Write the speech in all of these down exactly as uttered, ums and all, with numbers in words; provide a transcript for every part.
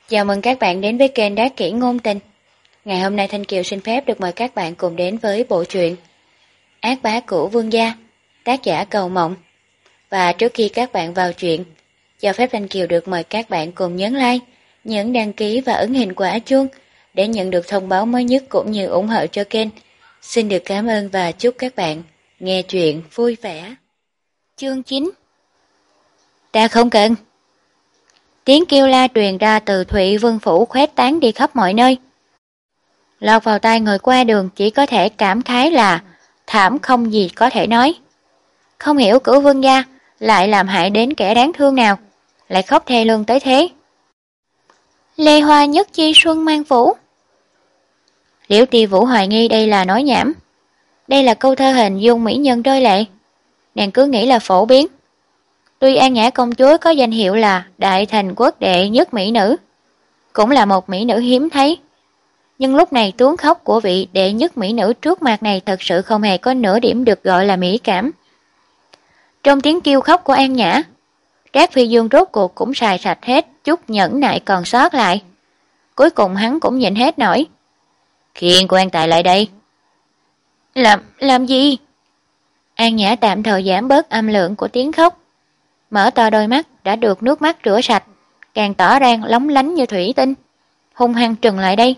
Chào mừng các bạn đến với kênh Đá Kỹ Ngôn Tình. Ngày hôm nay Thanh Kiều xin phép được mời các bạn cùng đến với bộ truyện Ác Bá Cửu Vương Gia, tác giả Cầu Mộng. Và trước khi các bạn vào truyện, cho phép Thanh Kiều được mời các bạn cùng nhấn like, nhấn đăng ký và ấn hình quả chuông để nhận được thông báo mới nhất cũng như ủng hộ cho kênh. Xin được cảm ơn và chúc các bạn nghe truyện vui vẻ. Chương chín. Ta không cần. Tiếng kêu la truyền ra từ Thụy Vương Phủ khuếch tán đi khắp mọi nơi. Lọt vào tai người qua đường chỉ có thể cảm khái là thảm không gì có thể nói. Không hiểu Cửu Vương gia lại làm hại đến kẻ đáng thương nào, lại khóc thê lương tới thế. Lê Hoa nhất chi xuân mang phủ. Liễu Ti Vũ hoài nghi đây là nói nhảm. Đây là câu thơ hình dung mỹ nhân rơi lệ. Nàng cứ nghĩ là phổ biến. Tuy An Nhã công chúa có danh hiệu là Đại Thành Quốc đệ nhất mỹ nữ, cũng là một mỹ nữ hiếm thấy, nhưng lúc này tiếng khóc của vị đệ nhất mỹ nữ trước mặt này thật sự không hề có nửa điểm được gọi là mỹ cảm. Trong tiếng kêu khóc của An Nhã, Trác Phi Dương rốt cuộc cũng xài sạch hết chút nhẫn nại còn sót lại. Cuối cùng hắn cũng nhịn hết nổi. Khiêng quan tài lại đây. Làm, làm gì? An Nhã tạm thời giảm bớt âm lượng của tiếng khóc, mở to đôi mắt đã được nước mắt rửa sạch, càng tỏ ra lóng lánh như thủy tinh, hung hăng trừng lại đây.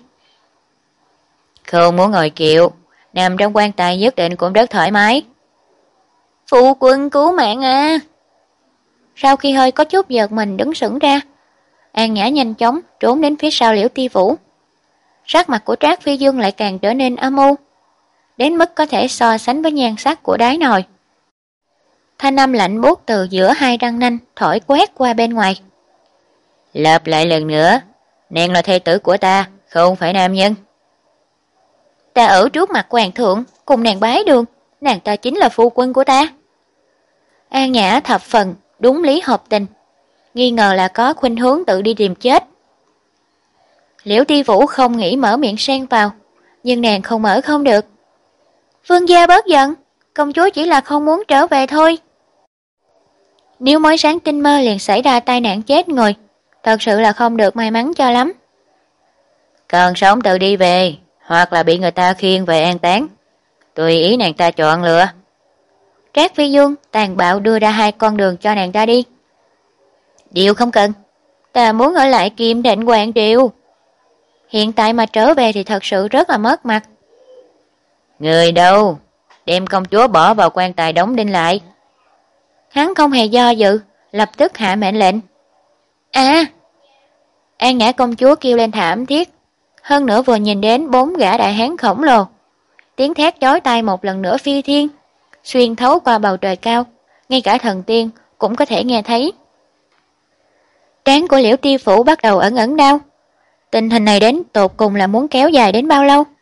Không muốn ngồi kiệu, nằm trong quan tài nhất định cũng rất thoải mái. Phụ quân cứu mạng à! Sau khi hơi có chút giật mình đứng sững ra, An Nhã nhanh chóng trốn đến phía sau Liễu Ti Vũ. Sắc mặt của Trác Phi Dương lại càng trở nên âm u, đến mức có thể so sánh với nhan sắc của đáy nồi. Thanh âm lạnh buốt từ giữa hai răng nanh thổi quét qua bên ngoài. Lặp lại lần nữa, nàng là thê tử của ta, không phải nam nhân. Ta ở trước mặt hoàng thượng, cùng nàng bái đường, nàng ta chính là phu quân của ta. An Nhã thập phần đúng lý hợp tình, nghi ngờ là có khuynh hướng tự đi tìm chết. Liễu Ti Vũ không nghĩ mở miệng xen vào, nhưng nàng không mở không được. Vương gia bớt giận, công chúa chỉ là không muốn trở về thôi. Nếu mới sáng tinh mơ liền xảy ra tai nạn chết người, thật sự là không được may mắn cho lắm. Còn sống tự đi về, hoặc là bị người ta khiêng về an táng, tùy ý nàng ta chọn lựa. Trác Phi Dương tàn bạo đưa ra hai con đường cho nàng ta đi. Điều không cần, ta muốn ở lại Kim Thịnh Hoàng Triều. Hiện tại mà trở về thì thật sự rất là mất mặt. Người đâu? Đem công chúa bỏ vào quan tài đóng đinh lại. Hắn không hề do dự, lập tức hạ mệnh lệnh. À! An Nhã công chúa kêu lên thảm thiết, hơn nữa vừa nhìn đến bốn gã đại hán khổng lồ. Tiếng thét chói tai một lần nữa phi thiên, xuyên thấu qua bầu trời cao, ngay cả thần tiên cũng có thể nghe thấy. Trán của Liễu Ti Phủ bắt đầu ẩn ẩn đau. Tình hình này đến tột cùng là muốn kéo dài đến bao lâu?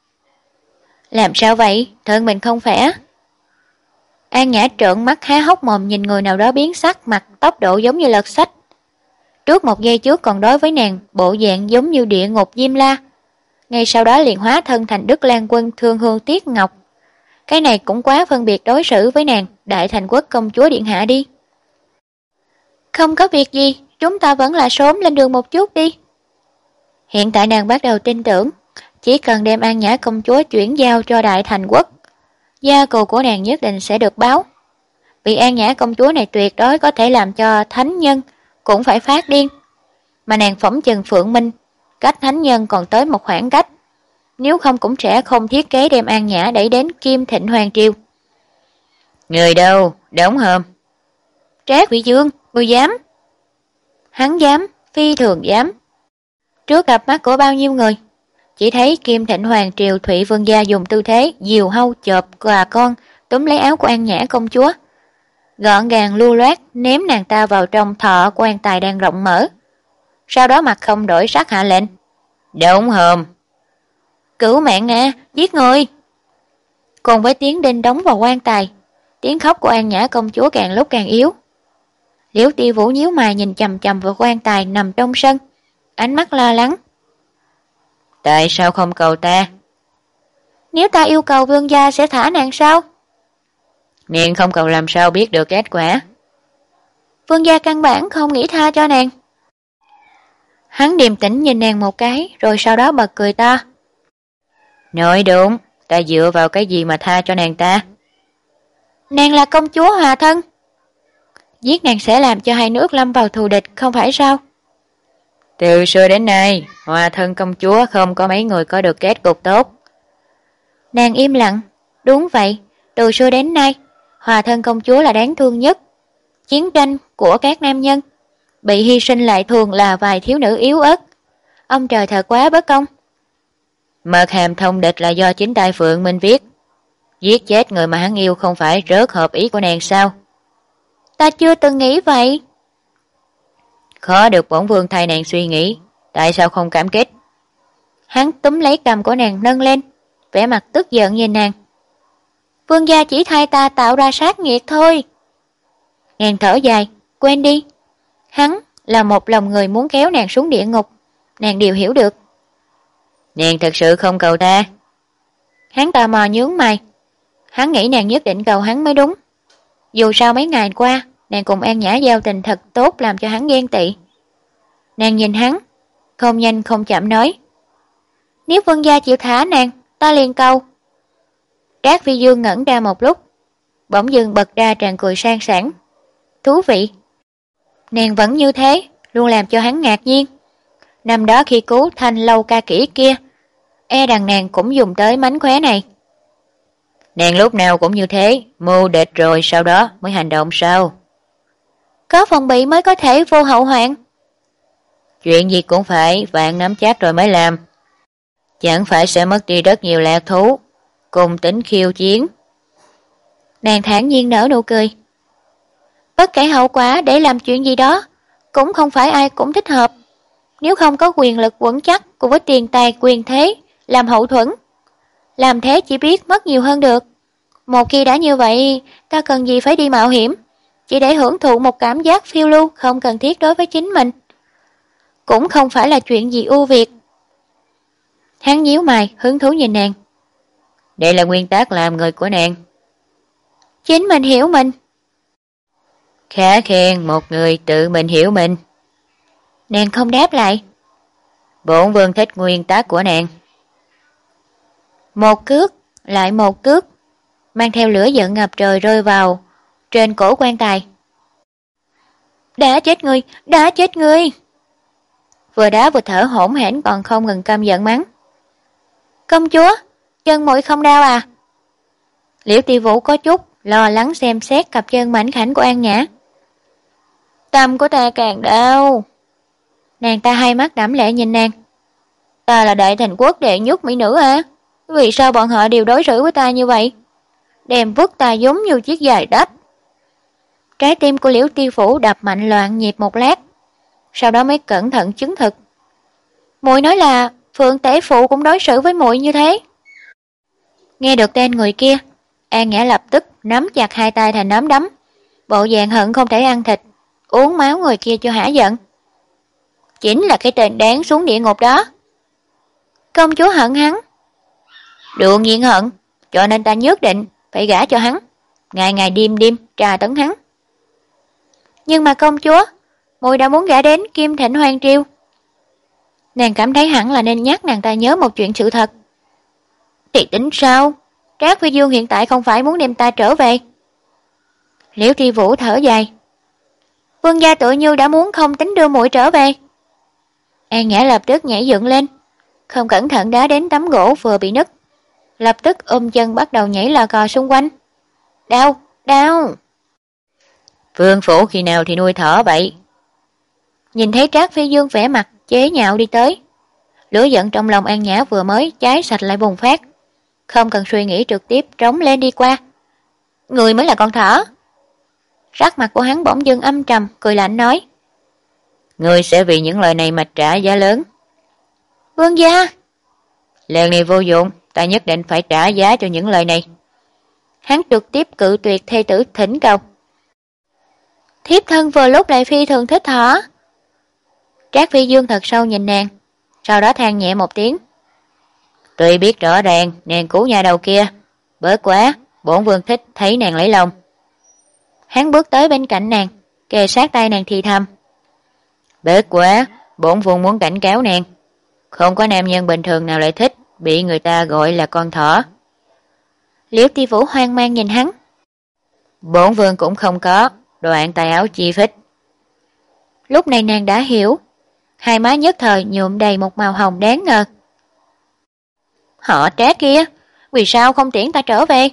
Làm sao vậy? Thân mình không khỏe. An Nhã trợn mắt há hốc mồm nhìn người nào đó biến sắc mặt tốc độ giống như lật sách. Trước một giây trước còn đối với nàng bộ dạng giống như địa ngục Diêm La, ngay sau đó liền hóa thân thành Đức Lan Quân Thương Hương Tiết Ngọc. Cái này cũng quá phân biệt đối xử với nàng Đại Thành Quốc công chúa điện hạ đi. Không có việc gì, chúng ta vẫn là sớm lên đường một chút đi. Hiện tại nàng bắt đầu tin tưởng, chỉ cần đem An Nhã công chúa chuyển giao cho Đại Thành Quốc, gia cù của nàng nhất định sẽ được báo. Vì An Nhã công chúa này tuyệt đối có thể làm cho thánh nhân cũng phải phát điên. Mà nàng phỏng chừng Phượng Minh cách thánh nhân còn tới một khoảng cách, nếu không cũng sẽ không thiết kế đem An Nhã đẩy đến Kim Thịnh Hoàng Triều. Người đâu? Đóng hòm. Trác Phi Dương, người dám? Hắn dám, phi thường dám. Trước cặp mắt của bao nhiêu người, chỉ thấy Kim Thịnh Hoàng Triều Thụy Vương gia dùng tư thế diều hâu chộp gà con túm lấy áo của An Nhã công chúa, gọn gàng lưu loát ném nàng ta vào trong thọ quan tài đang rộng mở. Sau đó mặt không đổi sắc hạ lệnh. Đóng hòm. Cứu mạng à, giết người. Cùng với tiếng đinh đóng vào quan tài, tiếng khóc của An Nhã công chúa càng lúc càng yếu. Liễu Ti Vũ nhíu mày nhìn chằm chằm vào quan tài nằm trong sân, ánh mắt lo lắng. Tại sao không cầu ta? Nếu ta yêu cầu vương gia sẽ thả nàng sao? Nàng không cầu làm sao biết được kết quả. Vương gia căn bản không nghĩ tha cho nàng. Hắn điềm tĩnh nhìn nàng một cái, rồi sau đó bật cười to. Nói đúng, ta dựa vào cái gì mà tha cho nàng ta? Nàng là công chúa Hòa Thân. Giết nàng sẽ làm cho hai nước lâm vào thù địch, không phải sao? Từ xưa đến nay, Hòa Thân công chúa không có mấy người có được kết cục tốt. Nàng im lặng. Đúng vậy, từ xưa đến nay, Hòa Thân công chúa là đáng thương nhất. Chiến tranh của các nam nhân, bị hy sinh lại thường là vài thiếu nữ yếu ớt. Ông trời thật quá bất công. Mật hàm thông địch là do chính tay Phượng Minh viết. Giết chết người mà hắn yêu không phải rất hợp ý của nàng sao? Ta chưa từng nghĩ vậy. Khó được bổn vương thay nàng suy nghĩ, tại sao không cảm kích? Hắn túm lấy cầm của nàng nâng lên, vẻ mặt tức giận nhìn nàng. Vương gia chỉ thay ta tạo ra sát nghiệt thôi. Nàng thở dài, quên đi. Hắn là một lòng người muốn kéo nàng xuống địa ngục, nàng đều hiểu được. Nàng thật sự không cầu ta? Hắn tò mò nhướng mày. Hắn nghĩ nàng nhất định cầu hắn mới đúng. Dù sao mấy ngày qua, nàng cùng An Nhã giao tình thật tốt làm cho hắn ghen tị. Nàng nhìn hắn, không nhanh không chậm nói. Nếu vương gia chịu thả nàng, ta liền cầu. Trác Phi Dương ngẩn ra một lúc, bỗng dưng bật ra tràn cười sang sảng. Thú vị. Nàng vẫn như thế, luôn làm cho hắn ngạc nhiên. Năm đó khi cứu Thanh Lâu ca kỹ kia, e rằng nàng cũng dùng tới mánh khóe này. Nàng lúc nào cũng như thế, mưu địch rồi sau đó mới hành động sao? Có phòng bị mới có thể vô hậu hoạn. Chuyện gì cũng phải vạn nắm chắc rồi mới làm. Chẳng phải sẽ mất đi rất nhiều lạc thú, cùng tính khiêu chiến. Nàng thản nhiên nở nụ cười. Bất kể hậu quả để làm chuyện gì đó, cũng không phải ai cũng thích hợp. Nếu không có quyền lực vững chắc cùng với tiền tài quyền thế làm hậu thuẫn, làm thế chỉ biết mất nhiều hơn được. Một khi đã như vậy, ta cần gì phải đi mạo hiểm, chỉ để hưởng thụ một cảm giác phiêu lưu không cần thiết đối với chính mình. Cũng không phải là chuyện gì ưu việt. Hắn nhíu mày, hứng thú nhìn nàng. Đây là nguyên tắc làm người của nàng. Chính mình hiểu mình. Khá khen một người tự mình hiểu mình. Nàng không đáp lại. Bổn vương thích nguyên tắc của nàng. Một cước, lại một cước, mang theo lửa giận ngập trời rơi vào trên cổ quan tài. Đã chết người, đã chết người. Vừa đá vừa thở hổn hển còn không ngừng căm giận mắng. Công chúa, chân muội không đau à? Liễu Ti Vũ có chút lo lắng xem xét cặp chân mảnh khảnh của An Nhã. Tâm của ta càng đau. Nàng ta hai mắt đẫm lệ nhìn nàng. Ta là đại thành quốc đệ nhất mỹ nữ à? Vì sao bọn họ đều đối xử với ta như vậy? Đem vứt ta giống như chiếc giày đắp. Trái tim của Liễu Ti Vũ đập mạnh loạn nhịp một lát, sau đó mới cẩn thận chứng thực. Muội nói là Phượng Tể Phụ cũng đối xử với muội như thế. Nghe được tên người kia, An Nhã lập tức nắm chặt hai tay thành nắm đấm, bộ dạng hận không thể ăn thịt, uống máu người kia cho hả giận. Chính là cái tên đáng xuống địa ngục đó. Công chúa hận hắn. Đương nhiên hận, cho nên ta nhất định phải gả cho hắn, ngày ngày đêm đêm trà tấn hắn. Nhưng mà công chúa, muội đã muốn gả đến Kim Thịnh Hoàng Triều. Nàng cảm thấy hẳn là nên nhắc nàng ta nhớ một chuyện sự thật. Thì tính sao? Trác Phi Dương hiện tại không phải muốn đem ta trở về. Liễu Tri Vũ thở dài. Vương gia tự như đã muốn không tính đưa muội trở về. An Nhã lập tức nhảy dựng lên, không cẩn thận đá đến tấm gỗ vừa bị nứt, lập tức ôm chân bắt đầu nhảy lò cò xung quanh. Đau, đau. Vương phủ khi nào thì nuôi thỏ vậy? Nhìn thấy Trác Phi Dương vẻ mặt chế nhạo đi tới, lửa giận trong lòng An Nhã vừa mới cháy sạch lại bùng phát, không cần suy nghĩ trực tiếp trống lên đi qua. Người mới là con thỏ. Sắc mặt của hắn bỗng dưng âm trầm, cười lạnh nói. Người sẽ vì những lời này mà trả giá lớn. Vương gia. Lần này vô dụng, ta nhất định phải trả giá cho những lời này. Hắn trực tiếp cự tuyệt thê tử thỉnh cầu. Thiếp thân vừa lúc lại phi thường thích thỏ. Trác Phi Dương thật sâu nhìn nàng, sau đó than nhẹ một tiếng. Tuy biết rõ ràng nàng cứu nhà đầu kia, bớt quá, bổn vương thích thấy nàng lấy lòng. Hắn bước tới bên cạnh nàng, kề sát tay nàng thì thầm. Bớt quá, Bổn vương muốn cảnh cáo nàng, không có nam nhân bình thường nào lại thích bị người ta gọi là con thỏ. Liễu Ti Vũ hoang mang nhìn hắn. Bổn vương cũng không có, đoạn tay áo chi phích. Lúc này nàng đã hiểu, hai má nhất thời nhuộm đầy một màu hồng đáng ngờ. Họ Trác kia, vì sao không tiễn ta trở về?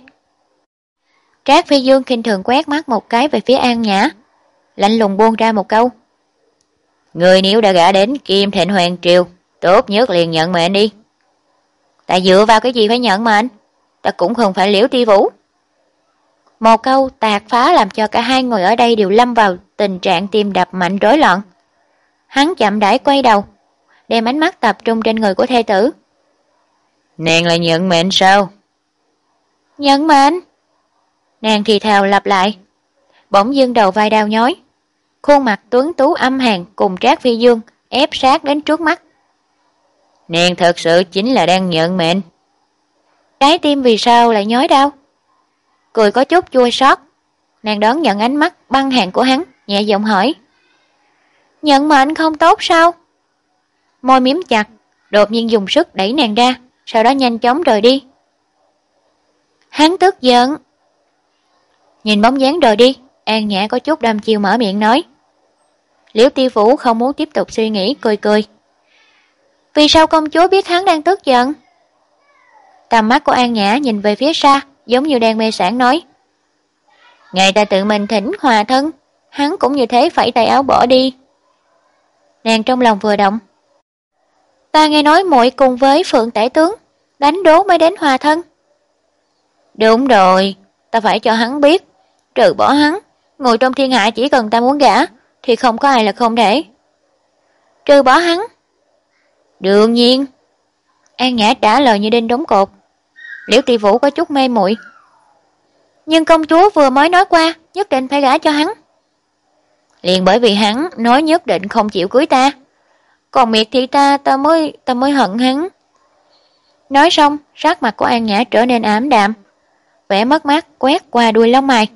Trác Phi Dương khinh thường quét mắt một cái về phía An Nhã, lạnh lùng buông ra một câu. Người nếu đã gả đến Kim Thịnh Hoàng Triều, tốt nhất liền nhận mệnh đi. Ta dựa vào cái gì phải nhận mệnh? Ta cũng không phải Liễu Ti Vũ. Một câu tạc phá làm cho cả hai người ở đây đều lâm vào tình trạng tim đập mạnh rối loạn. Hắn chậm rãi quay đầu, đem ánh mắt tập trung trên người của thê tử. Nàng lại nhận mệnh sao? Nhận mệnh? Nàng thì thào lặp lại. Bỗng dưng đầu vai đau nhói, khuôn mặt tuấn tú âm hàn cùng Trác Phi Dương ép sát đến trước mắt. Nàng thật sự chính là đang nhận mệnh. Trái tim vì sao lại nhói đau? Cười có chút chua xót, nàng đón nhận ánh mắt băng hàn của hắn, nhẹ giọng hỏi. Nhận mệnh không tốt sao? Môi miếm chặt, đột nhiên dùng sức đẩy nàng ra, sau đó nhanh chóng rời đi. Hắn tức giận. Nhìn bóng dáng rời đi, An Nhã có chút đăm chiêu mở miệng nói. Liễu Ti Vũ không muốn tiếp tục suy nghĩ, cười cười. Vì sao công chúa biết hắn đang tức giận? Tầm mắt của An Nhã nhìn về phía xa, giống như đang mê sảng nói. Ngày ta tự mình thỉnh hòa thân, hắn cũng như thế phẩy tay áo bỏ đi. Nàng trong lòng vừa động. Ta nghe nói muội cùng với Phượng Tể Tướng đánh đố mới đến hòa thân. Đúng rồi, ta phải cho hắn biết, trừ bỏ hắn, người trong thiên hạ chỉ cần ta muốn gả, thì không có ai là không thể. Trừ bỏ hắn? Đương nhiên. An Nhã trả lời như đinh đóng cột. Liễu Ti Vũ có chút mê muội. Nhưng công chúa vừa mới nói qua, nhất định phải gả cho hắn. Liền bởi vì hắn nói nhất định không chịu cưới ta, còn miệt thị ta, ta mới ta mới hận hắn. Nói xong, sắc mặt của An Nhã trở nên ảm đạm, vẻ mất mát quét qua đuôi lông mày.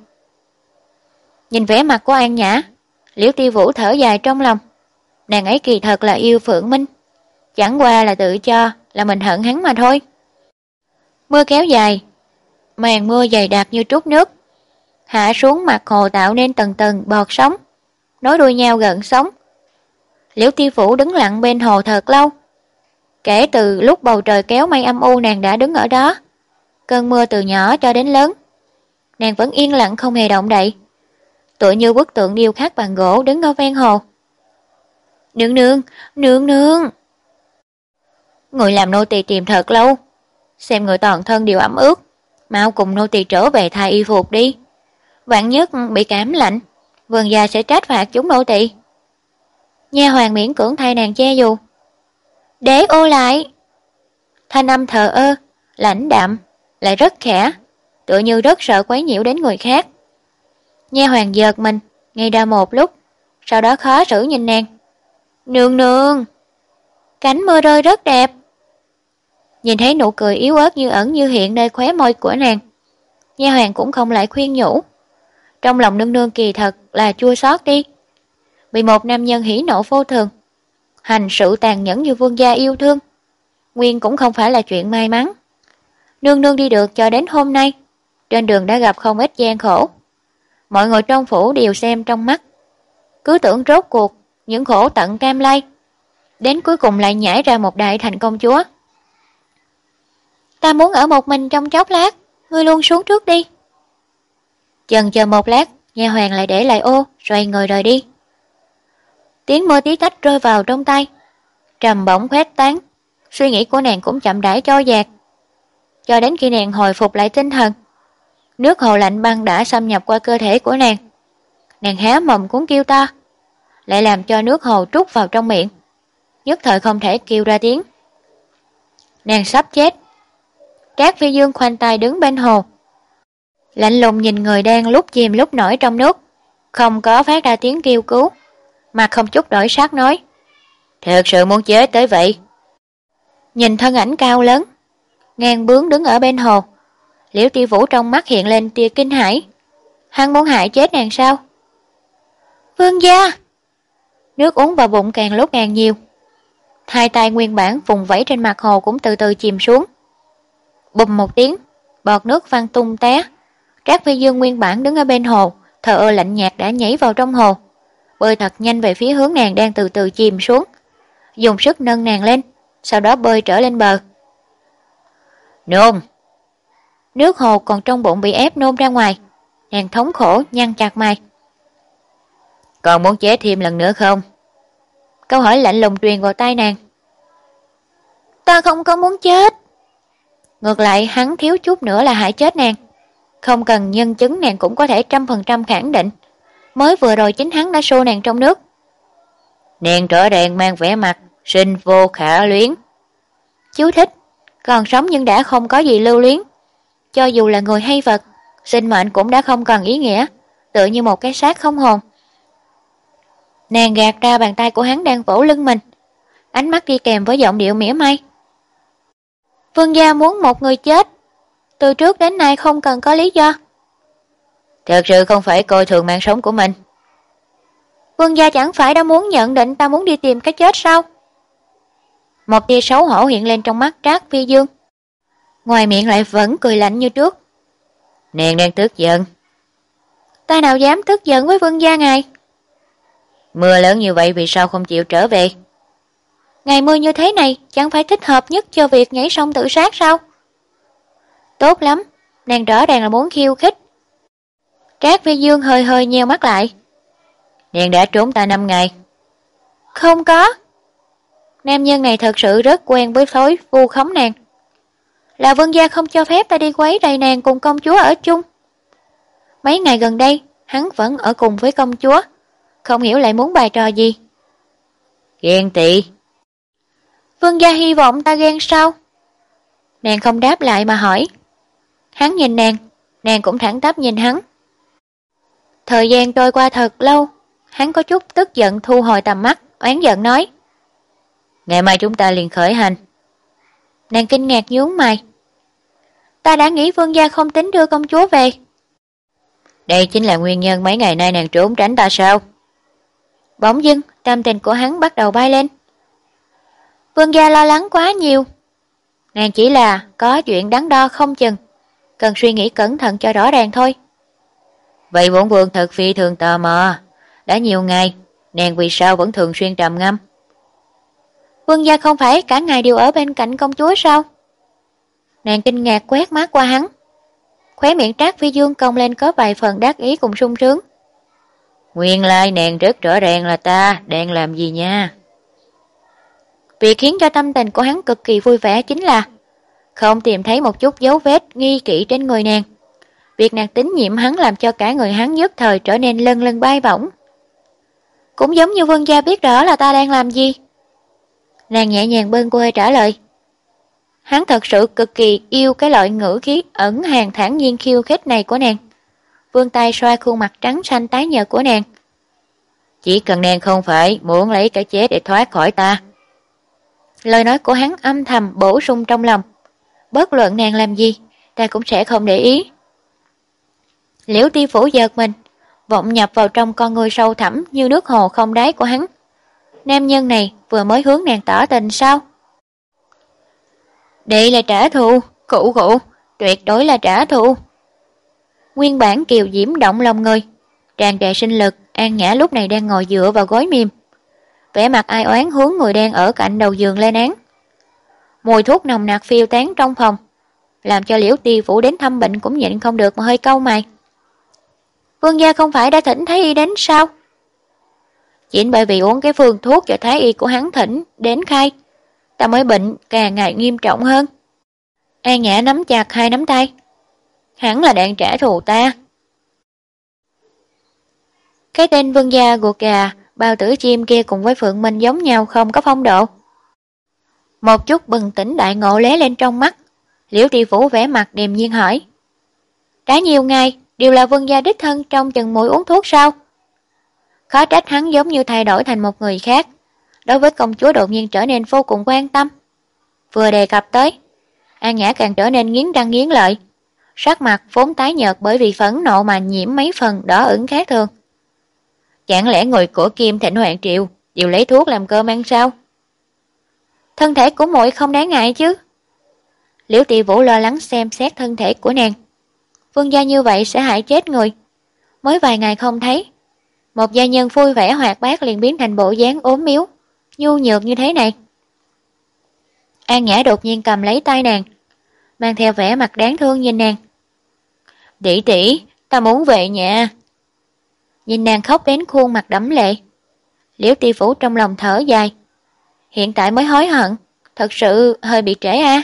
Nhìn vẻ mặt của An Nhã, Liễu Ti Vũ thở dài trong lòng. Nàng ấy kỳ thật là yêu Phượng Minh, chẳng qua là tự cho là mình hận hắn mà thôi. Mưa kéo dài, màn mưa dày đặc như trút nước, hạ xuống mặt hồ tạo nên tầng tầng bọt sóng, nối đuôi nhau gần sóng. Liễu Ti Vũ đứng lặng bên hồ thật lâu. Kể từ lúc bầu trời kéo mây âm u, nàng đã đứng ở đó. Cơn mưa từ nhỏ cho đến lớn, nàng vẫn yên lặng không hề động đậy, tựa như bức tượng điêu khắc bằng gỗ đứng ở ven hồ. Nương nương, nương nương. Người làm nô tỳ tìm thật lâu, xem người toàn thân đều ẩm ướt, mau cùng nô tỳ trở về thay y phục đi. Vạn nhất bị cảm lạnh, vườn gia sẽ trách phạt chúng nô tỳ. Nha hoàn miễn cưỡng thay nàng che dù. Để ô lại. Thanh âm thờ ơ, lãnh đạm, lại rất khẽ, tựa như rất sợ quấy nhiễu đến người khác. Nha hoàn giật mình, ngay ra một lúc, sau đó khó xử nhìn nàng. Nương nương, cảnh mưa rơi rất đẹp. Nhìn thấy nụ cười yếu ớt như ẩn như hiện nơi khóe môi của nàng, nha hoàn cũng không lại khuyên nhủ. Trong lòng nương nương kỳ thật là chua xót đi. Bị một nam nhân hỉ nộ vô thường, hành sự tàn nhẫn như vương gia yêu thương, nguyên cũng không phải là chuyện may mắn. Nương nương đi được cho đến hôm nay, trên đường đã gặp không ít gian khổ. Mọi người trong phủ đều xem trong mắt, cứ tưởng rốt cuộc những khổ tận cam lai, đến cuối cùng lại nhảy ra một đại thành công chúa. Ta muốn ở một mình trong chốc lát, ngươi luôn xuống trước đi. Chần chờ một lát, nha hoàn lại để lại ô, xoay người rời đi. Tiếng mưa tí tách rơi vào trong tay, trầm bổng khuếch tán, suy nghĩ của nàng cũng chậm rãi trôi dạt. Cho đến khi nàng hồi phục lại tinh thần, nước hồ lạnh băng đã xâm nhập qua cơ thể của nàng. Nàng há mồm cuốn kêu to, lại làm cho nước hồ trút vào trong miệng, nhất thời không thể kêu ra tiếng. Nàng sắp chết. Trác Phi Dương khoanh tay đứng bên hồ, lạnh lùng nhìn người đang lúc chìm lúc nổi trong nước, không có phát ra tiếng kêu cứu, mà không chút đổi sắc nói. Thật sự muốn chết tới vậy? Nhìn thân ảnh cao lớn, ngang bướng đứng ở bên hồ, Liễu Ti Vũ trong mắt hiện lên tia kinh hãi. Hắn muốn hại chết nàng sao? Vương gia! Nước uống vào bụng càng lúc càng nhiều. Hai tay nguyên bản vùng vẫy trên mặt hồ cũng từ từ chìm xuống. Bùm một tiếng, bọt nước văng tung té. Trác Phi Dương nguyên bản đứng ở bên hồ, thờ ơ lạnh nhạt đã nhảy vào trong hồ, bơi thật nhanh về phía hướng nàng đang từ từ chìm xuống, dùng sức nâng nàng lên, sau đó bơi trở lên bờ. Nôn! Nước hồ còn trong bụng bị ép nôn ra ngoài, nàng thống khổ nhăn chặt mày. Còn muốn chết thêm lần nữa không? Câu hỏi lạnh lùng truyền vào tai nàng. Ta không có muốn chết. Ngược lại hắn thiếu chút nữa là hại chết nàng. Không cần nhân chứng nàng cũng có thể trăm phần trăm khẳng định. Mới vừa rồi chính hắn đã xô nàng trong nước. Nàng rõ ràng mang vẻ mặt sinh vô khả luyến. Chú thích, còn sống nhưng đã không có gì lưu luyến. Cho dù là người hay vật, sinh mệnh cũng đã không còn ý nghĩa, tựa như một cái xác không hồn. Nàng gạt ra bàn tay của hắn đang vỗ lưng mình, ánh mắt đi kèm với giọng điệu mỉa mai. Vương gia muốn một người chết, từ trước đến nay không cần có lý do. Thật sự không phải coi thường mạng sống của mình. Vương gia chẳng phải đã muốn nhận định ta muốn đi tìm cái chết sao? Một tia xấu hổ hiện lên trong mắt Trác Phi Dương. Ngoài miệng lại vẫn cười lạnh như trước. Nàng đang tức giận. Ta nào dám tức giận với vương gia ngài. Mưa lớn như vậy vì sao không chịu trở về? Ngày mưa như thế này chẳng phải thích hợp nhất cho việc nhảy sông tự sát sao? Tốt lắm, nàng rõ ràng là muốn khiêu khích. Trác Phi Dương hơi hơi nheo mắt lại. Nàng đã trốn ta năm ngày. Không có. Nam nhân này thật sự rất quen với thói vu khống nàng. Là vương gia không cho phép ta đi quấy rầy nàng cùng công chúa ở chung. Mấy ngày gần đây, hắn vẫn ở cùng với công chúa. Không hiểu lại muốn bài trò gì. Ghen tị. Vương gia hy vọng ta ghen sao? Nàng không đáp lại mà hỏi. Hắn nhìn nàng, nàng cũng thẳng tắp nhìn hắn. Thời gian trôi qua thật lâu, hắn có chút tức giận thu hồi tầm mắt, oán giận nói. Ngày mai chúng ta liền khởi hành. Nàng kinh ngạc nhướng mày. Ta đã nghĩ vương gia không tính đưa công chúa về. Đây chính là nguyên nhân mấy ngày nay nàng trốn tránh ta sao? Bỗng dưng, tâm tình của hắn bắt đầu bay lên. Vương gia lo lắng quá nhiều. Nàng chỉ là có chuyện đắn đo không chừng, cần suy nghĩ cẩn thận cho rõ ràng thôi. Vậy bổn vương thật phi thường tò mò. Đã nhiều ngày, nàng vì sao vẫn thường xuyên trầm ngâm? Vương gia không phải cả ngày đều ở bên cạnh công chúa sao? Nàng kinh ngạc quét mắt qua hắn. Khóe miệng Trác Phi Dương cong lên có vài phần đắc ý cùng sung sướng. Nguyên lai nàng rất rõ ràng là ta đang làm gì nha. Việc khiến cho tâm tình của hắn cực kỳ vui vẻ chính là không tìm thấy một chút dấu vết nghi kỵ trên người nàng. Việc nàng tín nhiệm hắn làm cho cả người hắn nhất thời trở nên lân lân bay bổng. Cũng giống như vương gia biết rõ là ta đang làm gì. Nàng nhẹ nhàng bâng quơ trả lời. Hắn thật sự cực kỳ yêu cái loại ngữ khí ẩn hàn thản nhiên khiêu khích này của nàng. Vươn tay xoa khuôn mặt trắng xanh tái nhợt của nàng. Chỉ cần nàng không phải muốn lấy cái chết để thoát khỏi ta. Lời nói của hắn âm thầm bổ sung trong lòng. Bất luận nàng làm gì, ta cũng sẽ không để ý. Liễu Ti Phủ giật mình, vọng nhập vào trong con người sâu thẳm như nước hồ không đáy của hắn. Nam nhân này vừa mới hướng nàng tỏ tình sao? Đây là trả thù, cụ cụ, tuyệt đối là trả thù. Nguyên bản kiều diễm động lòng người, tràn trề sinh lực, An Nhã lúc này đang ngồi dựa vào gối mềm, vẻ mặt ai oán hướng người đang ở cạnh đầu giường lên án. Mùi thuốc nồng nặc phiêu tán trong phòng, làm cho Liễu Ti Phủ đến thăm bệnh cũng nhịn không được mà hơi cau mày. Vương gia không phải đã thỉnh Thái y đến sao? Chính bởi vì uống cái phương thuốc cho Thái y của hắn thỉnh đến khai, ta mới bệnh càng ngày nghiêm trọng hơn. An Nhã nắm chặt hai nắm tay. Hắn là đang trả thù ta. Cái tên vương gia guộc gà, bao tử chim kia cùng với Phượng Minh giống nhau không có phong độ. Một chút bừng tỉnh đại ngộ lóe lên trong mắt. Liễu Tri Phủ vẻ mặt điềm nhiên hỏi. Đã nhiều ngày, đều là vương gia đích thân trong chừng mũi uống thuốc sao? Khó trách hắn giống như thay đổi thành một người khác. Đối với công chúa đột nhiên trở nên vô cùng quan tâm. Vừa đề cập tới, An Nhã càng trở nên nghiến răng nghiến lợi. Sắc mặt vốn tái nhợt bởi vì phẫn nộ mà nhiễm mấy phần đỏ ửng khác thường. Chẳng lẽ người của Kim Thịnh Hoàng Triệu đều lấy thuốc làm cơm ăn sao? Thân thể của muội không đáng ngại chứ? Liễu Tỳ Vũ lo lắng xem xét thân thể của nàng. Vương gia như vậy sẽ hại chết người. Mới vài ngày không thấy, một gia nhân vui vẻ hoạt bát liền biến thành bộ dáng ốm yếu, nhu nhược như thế này. An Nhã đột nhiên cầm lấy tay nàng, mang theo vẻ mặt đáng thương nhìn nàng. Tỷ tỷ, ta muốn về nhà. Nhìn nàng khóc đến khuôn mặt đẫm lệ. Liễu Tỳ Vũ trong lòng thở dài. Hiện tại mới hối hận, thật sự hơi bị trễ à.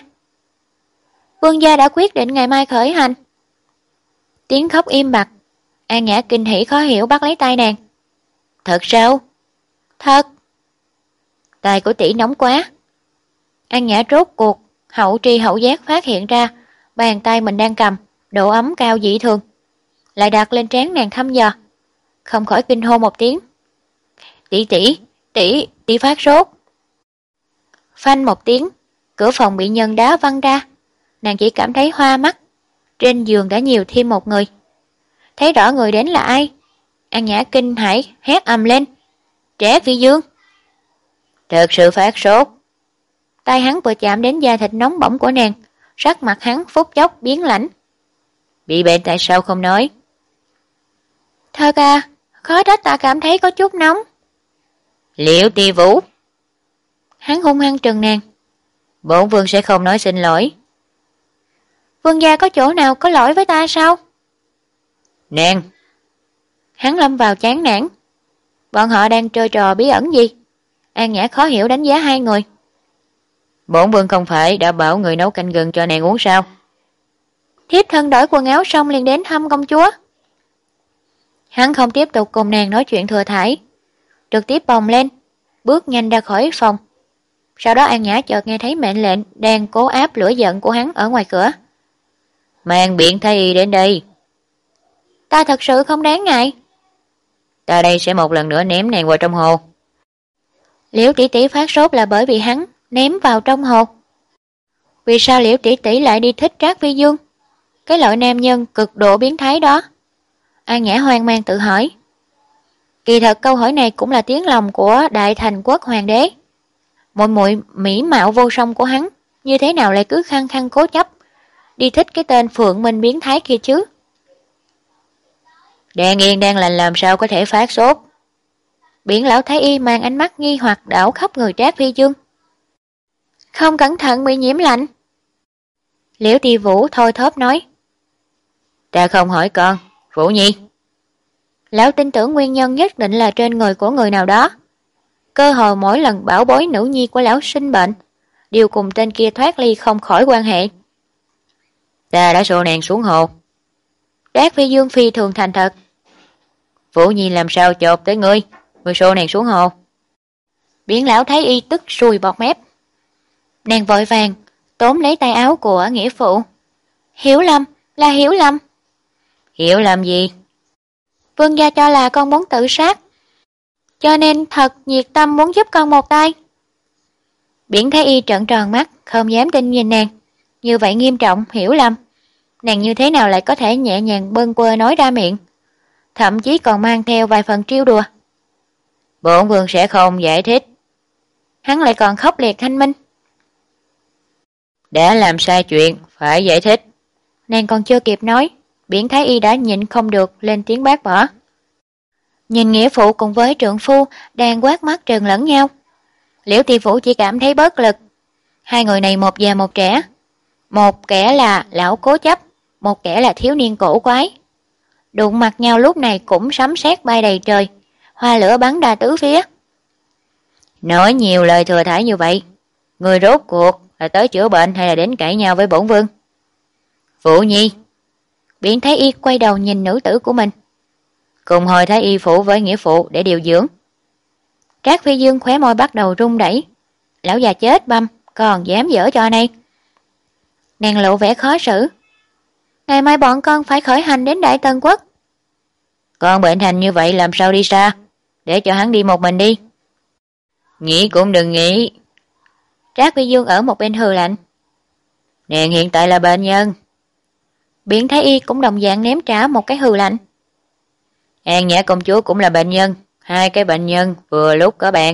Vương gia đã quyết định ngày mai khởi hành. Tiếng khóc im bặt. An Nhã kinh hỉ khó hiểu bắt lấy tay nàng. Thật sao? Thật. Tay của tỷ nóng quá. An Nhã rốt cuộc, hậu tri hậu giác phát hiện ra bàn tay mình đang cầm, độ ấm cao dị thường. Lại đặt lên trán nàng thăm dò. Không khỏi kinh hô một tiếng. Tỷ tỷ, tỷ, tỷ phát sốt. Phanh một tiếng, cửa phòng bị nhân đá văng ra. Nàng chỉ cảm thấy hoa mắt. Trên giường đã nhiều thêm một người. Thấy rõ người đến là ai? An Nhã kinh hãi hét ầm lên. Trẻ Phi Dương. Thật sự phát sốt. Tay hắn vừa chạm đến da thịt nóng bỏng của nàng, sắc mặt hắn phút chốc biến lãnh. Bị bệnh tại sao không nói? Thơ ca, khó trách ta cảm thấy có chút nóng. Liễu Tỳ Vũ. Hắn hung hăng trừng nàng. Bổn vương sẽ không nói xin lỗi. Vương gia có chỗ nào có lỗi với ta sao? Nàng. Hắn lâm vào chán nản. Bọn họ đang chơi trò bí ẩn gì? An Nhã khó hiểu đánh giá hai người. Bổn vương không phải đã bảo người nấu canh gừng cho nàng uống sao? Thiếp thân đổi quần áo xong liền đến thăm công chúa. Hắn không tiếp tục cùng nàng nói chuyện thừa thãi, trực tiếp bồng lên, bước nhanh ra khỏi phòng. Sau đó An Nhã chợt nghe thấy mệnh lệnh đang cố áp lửa giận của hắn ở ngoài cửa. Mang biện thái y đến đây. Ta thật sự không đáng ngại. Ta đây sẽ một lần nữa ném nàng vào trong hồ. Liễu tỷ tỷ phát sốt là bởi vì hắn ném vào trong hồ. Vì sao Liễu tỷ tỷ lại đi thích Trác Phi Dương? Cái loại nam nhân cực độ biến thái đó. An Nhã hoang mang tự hỏi. Kỳ thật câu hỏi này cũng là tiếng lòng của Đại Thành Quốc Hoàng đế. Muội muội mỹ mạo vô song của hắn, như thế nào lại cứ khăng khăng cố chấp đi thích cái tên Phượng Minh biến thái kia chứ? Đang yên đang lành làm sao có thể phát sốt? Biển lão thái y mang ánh mắt nghi hoặc đảo khắp người Trác Phi Dương. Không cẩn thận bị nhiễm lạnh. Liễu Tỳ Vũ thôi thóp nói. Ta không hỏi con, Vũ Nhi. Lão tin tưởng nguyên nhân nhất định là trên người của người nào đó. Cơ hồ mỗi lần bảo bối nữ nhi của lão sinh bệnh, đều cùng tên kia thoát ly không khỏi quan hệ. Ta đã xô nàng xuống hồ. Trác Phi Dương phi thường thành thật. Vũ Nhi làm sao chộp tới ngươi, ngươi xô nàng xuống hồ. Biển lão thái y tức sùi bọt mép. Nàng vội vàng tóm lấy tay áo của nghĩa phụ. Hiểu lầm, là hiểu lầm. Hiểu lầm gì? Vương gia cho là con muốn tự sát, cho nên thật nhiệt tâm muốn giúp con một tay. Biển thái y trợn tròn mắt, không dám tin nhìn nàng. Như vậy nghiêm trọng, hiểu lầm. Nàng như thế nào lại có thể nhẹ nhàng bâng quơ nói ra miệng, thậm chí còn mang theo vài phần trêu đùa. Bổn vương sẽ không giải thích. Hắn lại còn khóc liệt thanh minh. Đã làm sai chuyện, phải giải thích. Nàng còn chưa kịp nói, Biển thái y đã nhịn không được lên tiếng bác bỏ. Nhìn nghĩa phụ cùng với trượng phu đang quát mắt trừng lẫn nhau, Liễu Tỳ Vũ chỉ cảm thấy bất lực. Hai người này một già một trẻ, một kẻ là lão cố chấp, một kẻ là thiếu niên cổ quái. Đụng mặt nhau lúc này cũng sấm sét bay đầy trời, hoa lửa bắn ra tứ phía. Nói nhiều lời thừa thãi như vậy, người rốt cuộc là tới chữa bệnh hay là đến cãi nhau với bổn vương? Vũ Nhi. Biển thái y quay đầu nhìn nữ tử của mình. Cùng hồi thái y phủ với nghĩa phụ để điều dưỡng. Trác Phi Dương khóe môi bắt đầu run rẩy. Lão già chết băm, còn dám dở trò này. Nàng lộ vẻ khó xử. Ngày mai bọn con phải khởi hành đến Đại Tần Quốc. Con bệnh thành như vậy làm sao đi xa? Để cho hắn đi một mình đi. Nghĩ cũng đừng nghĩ. Trác Phi Dương ở một bên hừ lạnh. Nàng hiện tại là bệnh nhân. Biển thái y cũng đồng dạng ném trả một cái hừ lạnh. An Nhã công chúa cũng là bệnh nhân, Hai cái bệnh nhân vừa lúc có bạn.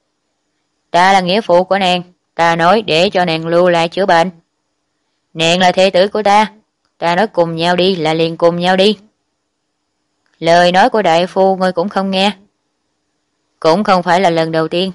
Ta là nghĩa phụ của nàng, ta nói để cho nàng lưu lại chữa bệnh. Nàng là thê tử của ta, ta nói cùng nhau đi là liền cùng nhau đi. Lời nói của đại phu ngươi cũng không nghe. Cũng không phải là lần đầu tiên.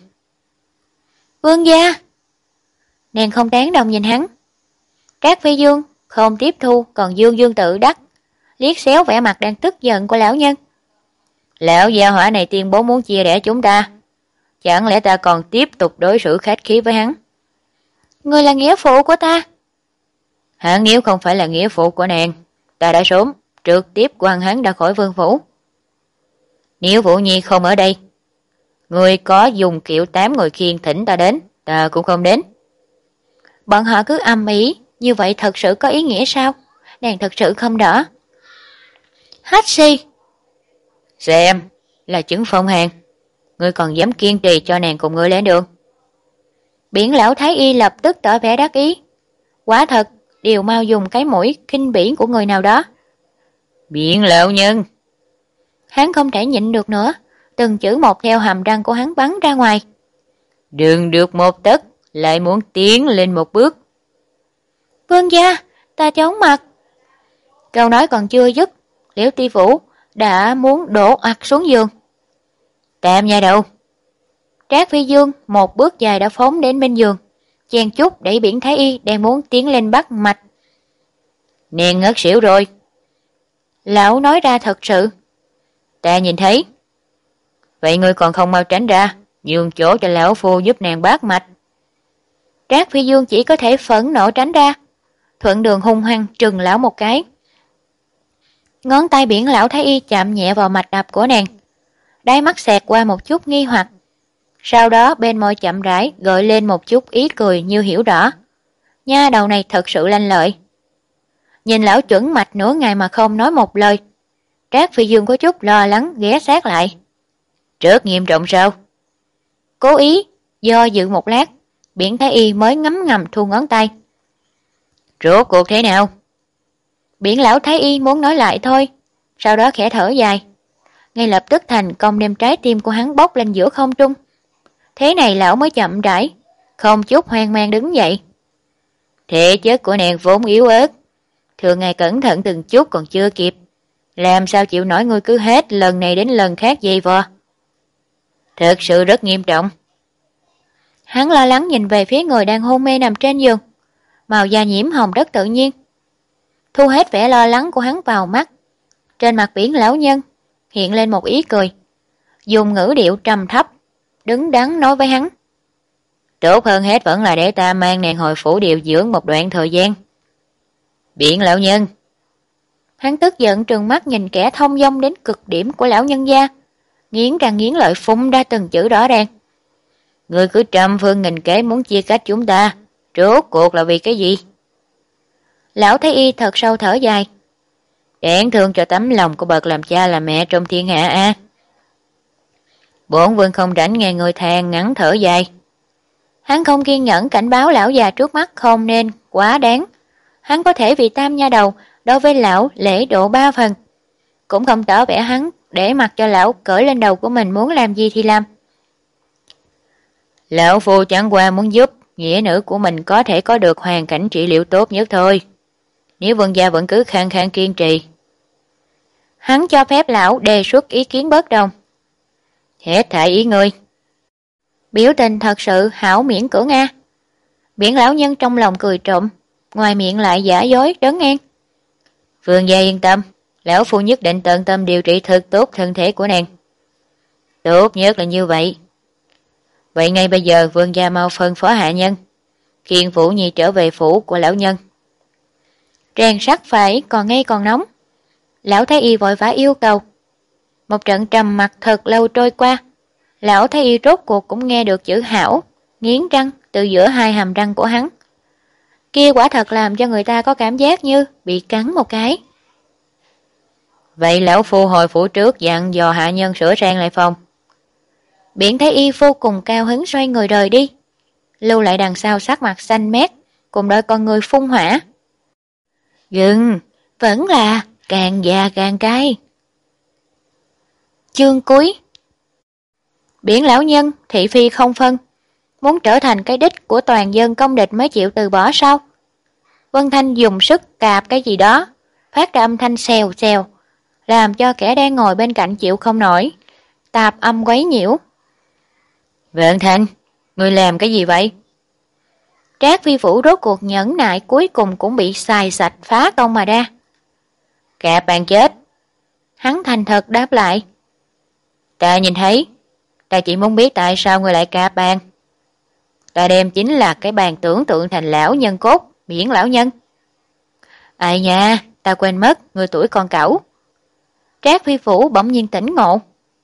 Vương gia! Nàng không tán đồng nhìn hắn. Trác Phi Dương không tiếp thu, còn dương dương tự đắc, liếc xéo vẻ mặt đang tức giận của lão nhân. Lão gia hỏa này tuyên bố muốn chia rẽ chúng ta. Chẳng lẽ ta còn tiếp tục đối xử khách khí với hắn? Ngươi là nghĩa phụ của ta. Hắn nếu không phải là nghĩa phụ của nàng, ta đã sớm trực tiếp quăng hắn ra khỏi vương phủ. Nếu Vũ Nhi không ở đây, người có dùng kiểu tám người khiêng thỉnh ta đến, ta cũng không đến. Bọn họ cứ ầm ĩ, như vậy thật sự có ý nghĩa sao? Nàng thật sự không đỡ. Hách xì! Xem, là chứng phong hàn. Ngươi còn dám kiên trì cho nàng cùng ngươi lên đường. Biển lão thái y lập tức tỏ vẻ đắc ý. Quả thật, đều mau dùng cái mũi khinh bỉ của người nào đó. Biển lão nhân! Hắn không thể nhịn được nữa, từng chữ một theo hàm răng của hắn bắn ra ngoài. Đừng được một tấc, lại muốn tiến lên một bước. Vương gia, ta chóng mặt. Câu nói còn chưa dứt, Liễu Ti Vũ đã muốn đổ ặt xuống giường. Tạm nha đâu. Trác Phi Dương một bước dài đã phóng đến bên giường, chen chút đẩy Biển Thái Y đang muốn tiến lên bắt mạch. Nàng ngất xỉu rồi. Lão nói ra thật sự. Ta nhìn thấy. Vậy ngươi còn không mau tránh ra, nhường chỗ cho lão phu giúp nàng bát mạch. Trác Phi Dương chỉ có thể phẫn nộ tránh ra. Thuận Đường hung hăng trừng lão một cái. Ngón tay Biển lão Thái Y chạm nhẹ vào mạch đập của nàng. Đáy mắt xẹt qua một chút nghi hoặc. Sau đó bên môi chậm rãi gợi lên một chút ý cười như hiểu rõ. Nha đầu này thật sự lanh lợi. Nhìn lão chuẩn mạch nửa ngày mà không nói một lời. Trác Phi Dương có chút lo lắng ghé sát lại. Rất nghiêm trọng sao? Cố ý, do dự một lát, Biển Thái Y mới ngấm ngầm thu ngón tay. Rốt cuộc thế nào? Biển lão Thái Y muốn nói lại thôi, sau đó khẽ thở dài. Ngay lập tức thành công đem trái tim của hắn bốc lên giữa không trung. Thế này lão mới chậm rãi, không chút hoang mang đứng dậy. Thể chất của nàng vốn yếu ớt, thường ngày cẩn thận từng chút còn chưa kịp. Làm sao chịu nổi ngươi cứ hết lần này đến lần khác dây vò. Thật sự rất nghiêm trọng. Hắn lo lắng nhìn về phía người đang hôn mê nằm trên giường. Màu da nhiễm hồng rất tự nhiên. Thu hết vẻ lo lắng của hắn vào mắt. Trên mặt Biển lão nhân hiện lên một ý cười. Dùng ngữ điệu trầm thấp, đứng đắn nói với hắn. Tốt hơn hết vẫn là để ta mang nàng hồi phủ điều dưỡng một đoạn thời gian. Biển lão nhân! Hắn tức giận trừng mắt nhìn kẻ thông dong đến cực điểm của lão nhân gia, nghiến răng nghiến lợi phun ra từng chữ rõ ràng. Ngươi cứ trăm phương nghìn kế muốn chia cách chúng ta, rốt cuộc là vì cái gì? Lão Thái Y thật sâu thở dài. Đáng thương cho tấm lòng của bậc làm cha làm mẹ trong thiên hạ a. À. Bổn vương không rảnh nghe người than ngắn thở dài. Hắn không kiên nhẫn cảnh báo lão già trước mắt không nên quá đáng. Hắn có thể vì tam nha đầu đối với lão lễ độ ba phần, cũng không tỏ vẻ hắn để mặc cho lão cởi lên đầu của mình muốn làm gì thì làm. Lão phu chẳng qua muốn giúp nghĩa nữ của mình có thể có được hoàn cảnh trị liệu tốt nhất thôi. Nếu vương gia vẫn cứ khăng khăng kiên trì. Hắn cho phép lão đề xuất ý kiến bất đồng. Hết thảy ý ngươi. Biểu tình thật sự hảo miễn cưỡng a. Biển lão nhân trong lòng cười trộm, ngoài miệng lại giả dối trấn an. Vương gia yên tâm, lão phu nhất định tận tâm điều trị thật tốt thân thể của nàng. Tốt nhất là như vậy. Vậy ngay bây giờ vương gia mau phân phó hạ nhân, khiêng Vũ Nhi trở về phủ của lão nhân. Rèn sắt phải còn ngay còn nóng. Lão Thái Y vội vã yêu cầu. Một trận trầm mặc thật lâu trôi qua. Lão Thái Y rốt cuộc cũng nghe được chữ hảo, nghiến răng từ giữa hai hàm răng của hắn. Kia quả thật làm cho người ta có cảm giác như bị cắn một cái. Vậy lão phu hồi phủ trước dặn dò hạ nhân sửa sang lại phòng. Biển Thái Y vô cùng cao hứng xoay người rời đi. Lưu lại đằng sau sắc mặt xanh mét, cùng đôi con người phun hỏa. Gừng, vẫn là càng già càng cay. Chương cuối. Biển lão nhân, thị phi không phân, muốn trở thành cái đích của toàn dân công địch mới chịu từ bỏ sao? Vân Thanh dùng sức cạp cái gì đó, phát ra âm thanh xèo xèo, làm cho kẻ đang ngồi bên cạnh chịu không nổi, tạp âm quấy nhiễu. Vân Thanh, ngươi làm cái gì vậy? Trác Phi Vũ rốt cuộc nhẫn nại cuối cùng cũng bị xài sạch phá công mà ra. Cạp bạn chết. Hắn thành thật đáp lại. Ta nhìn thấy, ta chỉ muốn biết tại sao ngươi lại cạp bàn. Ta đem chính là cái bàn tưởng tượng thành lão nhân cốt, biển lão nhân. Ai nha, ta quên mất, người tuổi còn cẩu. Trác Phi Vũ bỗng nhiên tỉnh ngộ.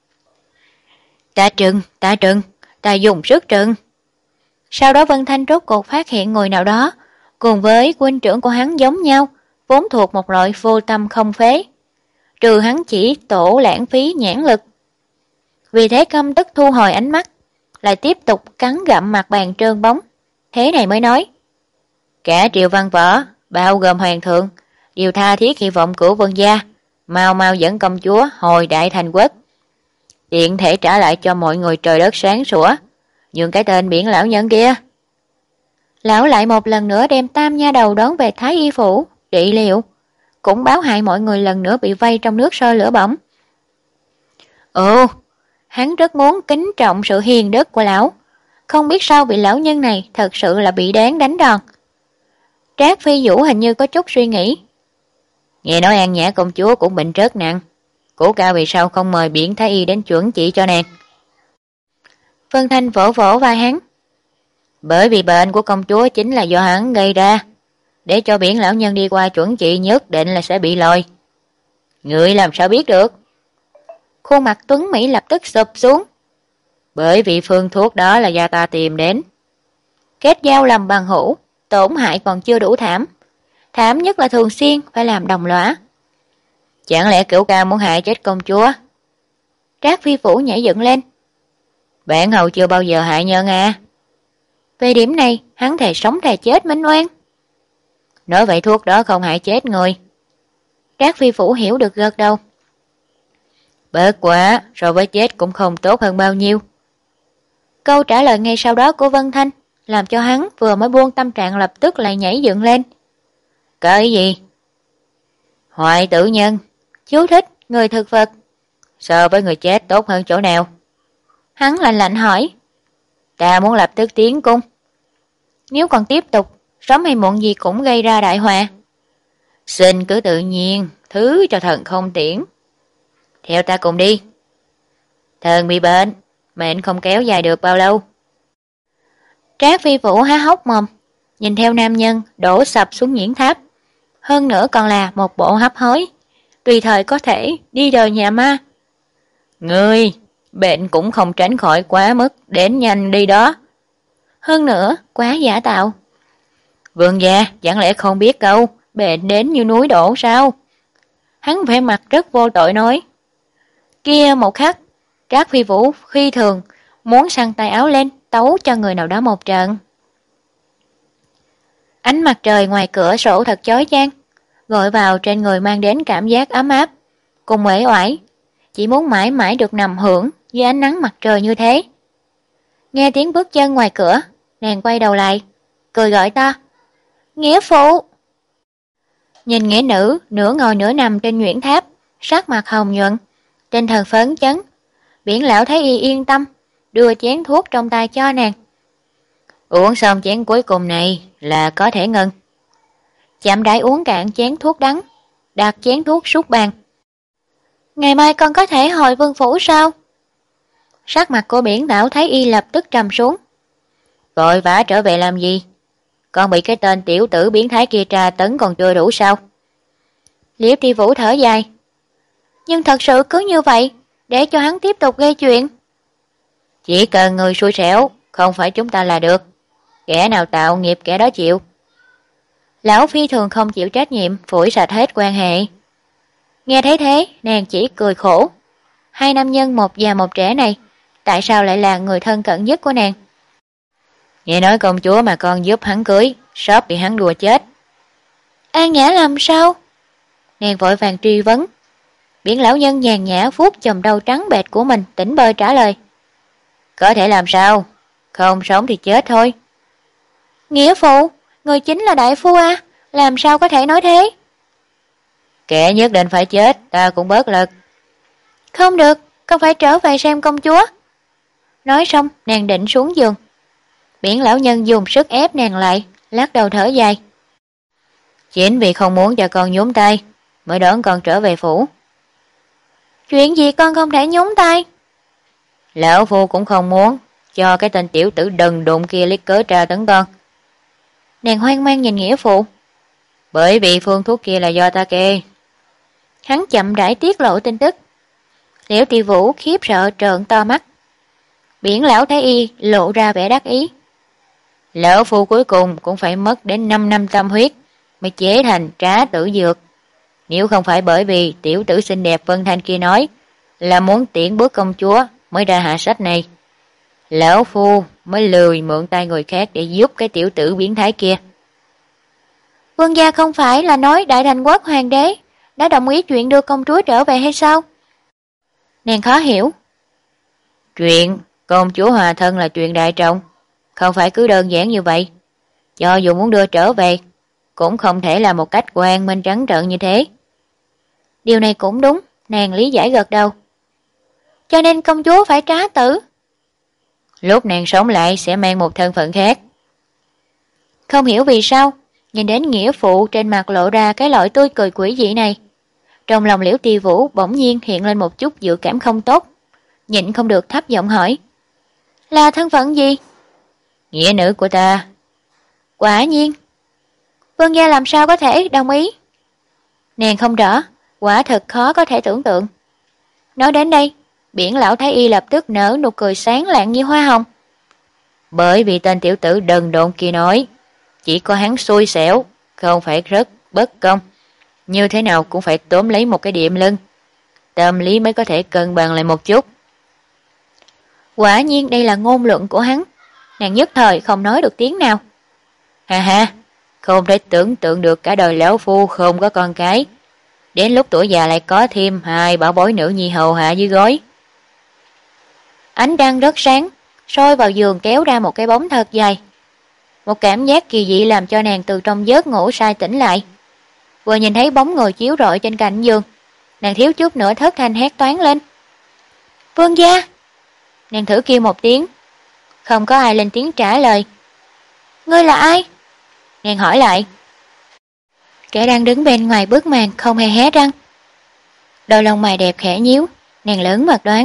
Ta trừng, ta trừng, ta dùng sức trừng. Sau đó Vân Thanh rốt cuộc phát hiện người nào đó, cùng với huynh trưởng của hắn giống nhau, vốn thuộc một loại vô tâm không phế. Trừ hắn chỉ tổ lãng phí nhãn lực. Vì thế căm tức thu hồi ánh mắt, lại tiếp tục cắn gặm mặt bàn trơn bóng. Thế này mới nói. Cả triều văn võ, bao gồm hoàng thượng, đều tha thiết hy vọng của Vân gia, mau mau dẫn công chúa hồi đại thành quốc. Tiện thể trả lại cho mọi người trời đất sáng sủa, nhường cái tên biển lão nhân kia. Lão lại một lần nữa đem tam nha đầu đón về Thái Y phủ, trị liệu, cũng báo hại mọi người lần nữa bị vây trong nước sôi lửa bỏng. Ừ, hắn rất muốn kính trọng sự hiền đức của lão, không biết sao vị lão nhân này thật sự là bị đáng đánh đòn. Trác Phi Vũ hình như có chút suy nghĩ. Nghe nói An Nhã công chúa cũng bệnh rất nặng, Cố Cao vì sao không mời biển Thái Y đến chuẩn trị cho nàng? Vân Thanh vỗ vỗ vai hắn. Bởi vì bệnh của công chúa chính là do hắn gây ra, để cho biển lão nhân đi qua chuẩn trị nhất định là sẽ bị lòi. Ngươi làm sao biết được? Khuôn mặt Tuấn Mỹ lập tức sụp xuống. Bởi vì phương thuốc đó là do ta tìm đến. Kết giao làm bằng hữu, tổn hại còn chưa đủ thảm. Thảm nhất là thường xuyên phải làm đồng lõa. Chẳng lẽ Cửu Ca muốn hại chết công chúa? Trác Phi Vũ nhảy dựng lên. Bản hầu chưa bao giờ hại nhân à? Về điểm này, hắn thề sống thề chết minh oan. Nói vậy thuốc đó không hại chết người. Trác Phi Vũ hiểu được gật đầu. Bớt quá, so với chết cũng không tốt hơn bao nhiêu. Câu trả lời ngay sau đó của Vân Thanh làm cho hắn vừa mới buông tâm trạng lập tức lại nhảy dựng lên. Cái gì? Hoại tử nhân. Chú thích, người thực vật. So với người chết tốt hơn chỗ nào? Hắn lạnh lạnh hỏi. Ta muốn lập tức tiến cung. Nếu còn tiếp tục, sớm hay muộn gì cũng gây ra đại họa. Xin cứ tự nhiên, thứ cho thần không tiễn. Theo ta cùng đi. Thần bị bệnh, mệnh không kéo dài được bao lâu. Trác Phi Vũ há hốc mồm, nhìn theo nam nhân đổ sập xuống nhiễn tháp. Hơn nữa còn là một bộ hấp hối, tùy thời có thể đi đời nhà ma. Ngươi, bệnh cũng không tránh khỏi quá mức, đến nhanh đi đó. Hơn nữa, quá giả tạo. Vương gia, chẳng lẽ không biết đâu, bệnh đến như núi đổ sao? Hắn vẻ mặt rất vô tội nói. Kia một khắc, Trác Phi Vũ khi thường muốn săn tay áo lên tấu cho người nào đó một trận. Ánh mặt trời ngoài cửa sổ thật chói chang, gọi vào trên người mang đến cảm giác ấm áp, cùng uể oải, chỉ muốn mãi mãi được nằm hưởng dưới ánh nắng mặt trời như thế. Nghe tiếng bước chân ngoài cửa, nàng quay đầu lại, cười gọi to. Nghĩa phụ! Nhìn nghĩa nữ nửa ngồi nửa nằm trên nhuyễn tháp, sắc mặt hồng nhuận, tinh thần phấn chấn. Biển lão thấy y yên tâm, đưa chén thuốc trong tay cho nàng. Uống xong chén cuối cùng này là có thể ngừng. Chậm rãi uống cạn chén thuốc đắng, đặt chén thuốc xuống bàn. Ngày mai con có thể hồi vương phủ sao? Sắc mặt của biển lão thấy y lập tức trầm xuống. Vội vã trở về làm gì? Con bị cái tên tiểu tử biến thái kia tra tấn còn chưa đủ sao? Liễu Tri Vũ thở dài. Nhưng thật sự cứ như vậy, để cho hắn tiếp tục gây chuyện. Chỉ cần người xui xẻo, không phải chúng ta là được. Kẻ nào tạo nghiệp kẻ đó chịu. Lão phi thường không chịu trách nhiệm, phủi sạch hết quan hệ. Nghe thấy thế, nàng chỉ cười khổ. Hai nam nhân một già một trẻ này, tại sao lại là người thân cận nhất của nàng? Nghe nói công chúa mà con giúp hắn cưới, sắp bị hắn đùa chết. An Nhã làm sao? Nàng vội vàng truy vấn. Biển lão nhân nhàn nhã vuốt chòm đầu trắng bệt của mình, tỉnh bơ trả lời. Có thể làm sao? Không sống thì chết thôi. Nghĩa phụ, người chính là đại phu à? Làm sao có thể nói thế? Kẻ nhất định phải chết, ta cũng bớt lực. Không được, con phải trở về xem công chúa. Nói xong, nàng định xuống giường. Biển lão nhân dùng sức ép nàng lại, lắc đầu thở dài. Chính vì không muốn cho con nhúng tay, mới đón con trở về phủ. Chuyện gì con không thể nhúng tay? Lão phu cũng không muốn cho cái tên tiểu tử đần độn kia lấy cớ tra tấn con. Nàng hoang mang nhìn nghĩa phụ. Bởi vì phương thuốc kia là do ta kê. Hắn chậm rãi tiết lộ tin tức. Liễu Ti Vũ khiếp sợ trợn to mắt. Biển lão thái y lộ ra vẻ đắc ý. Lão phu cuối cùng cũng phải mất đến năm năm tâm huyết mới chế thành trá tử dược. Nếu không phải bởi vì tiểu tử xinh đẹp Vân Thanh kia nói là muốn tiễn bước công chúa mới ra hạ sách này, lão phu mới lười mượn tay người khác để giúp cái tiểu tử biến thái kia. Vương gia không phải là nói Đại Thành Quốc hoàng đế đã đồng ý chuyện đưa công chúa trở về hay sao? Nàng khó hiểu. Chuyện công chúa hòa thân là chuyện đại trọng, không phải cứ đơn giản như vậy. Cho dù muốn đưa trở về, cũng không thể là một cách quang minh trắng trợn như thế. Điều này cũng đúng, nàng lý giải gật đầu. Cho nên công chúa phải trá tử. Lúc nàng sống lại sẽ mang một thân phận khác. Không hiểu vì sao, nhìn đến nghĩa phụ trên mặt lộ ra cái loại tươi cười quỷ dị này. Trong lòng Liễu Ti Vũ bỗng nhiên hiện lên một chút dự cảm không tốt. Nhịn không được thấp giọng hỏi. Là thân phận gì? Nghĩa nữ của ta. Quả nhiên. Vương gia làm sao có thể đồng ý? Nàng không rõ, quả thật khó có thể tưởng tượng. Nói đến đây, biển lão thái y lập tức nở nụ cười sáng lạng như hoa hồng. Bởi vì tên tiểu tử đần độn kia nói, chỉ có hắn xui xẻo, không phải rất bất công. Như thế nào cũng phải tóm lấy một cái điểm lưng. Tâm lý mới có thể cân bằng lại một chút. Quả nhiên đây là ngôn luận của hắn. Nàng nhất thời không nói được tiếng nào. Ha ha, không thể tưởng tượng được cả đời lão phu không có con cái. Đến lúc tuổi già lại có thêm hai bảo bối nữ nhi hầu hạ dưới gối. Ánh trăng rất sáng, soi vào giường kéo ra một cái bóng thật dài. Một cảm giác kỳ dị làm cho nàng từ trong giấc ngủ say tỉnh lại. Vừa nhìn thấy bóng người chiếu rọi trên cạnh giường, nàng thiếu chút nữa thất thanh hét toáng lên. Vương gia! Nàng thử kêu một tiếng. Không có ai lên tiếng trả lời. Ngươi là ai? Nàng hỏi lại. Kẻ đang đứng bên ngoài bức màn không hề hé răng. Đôi lông mày đẹp khẽ nhíu, nàng lớn mật đoán.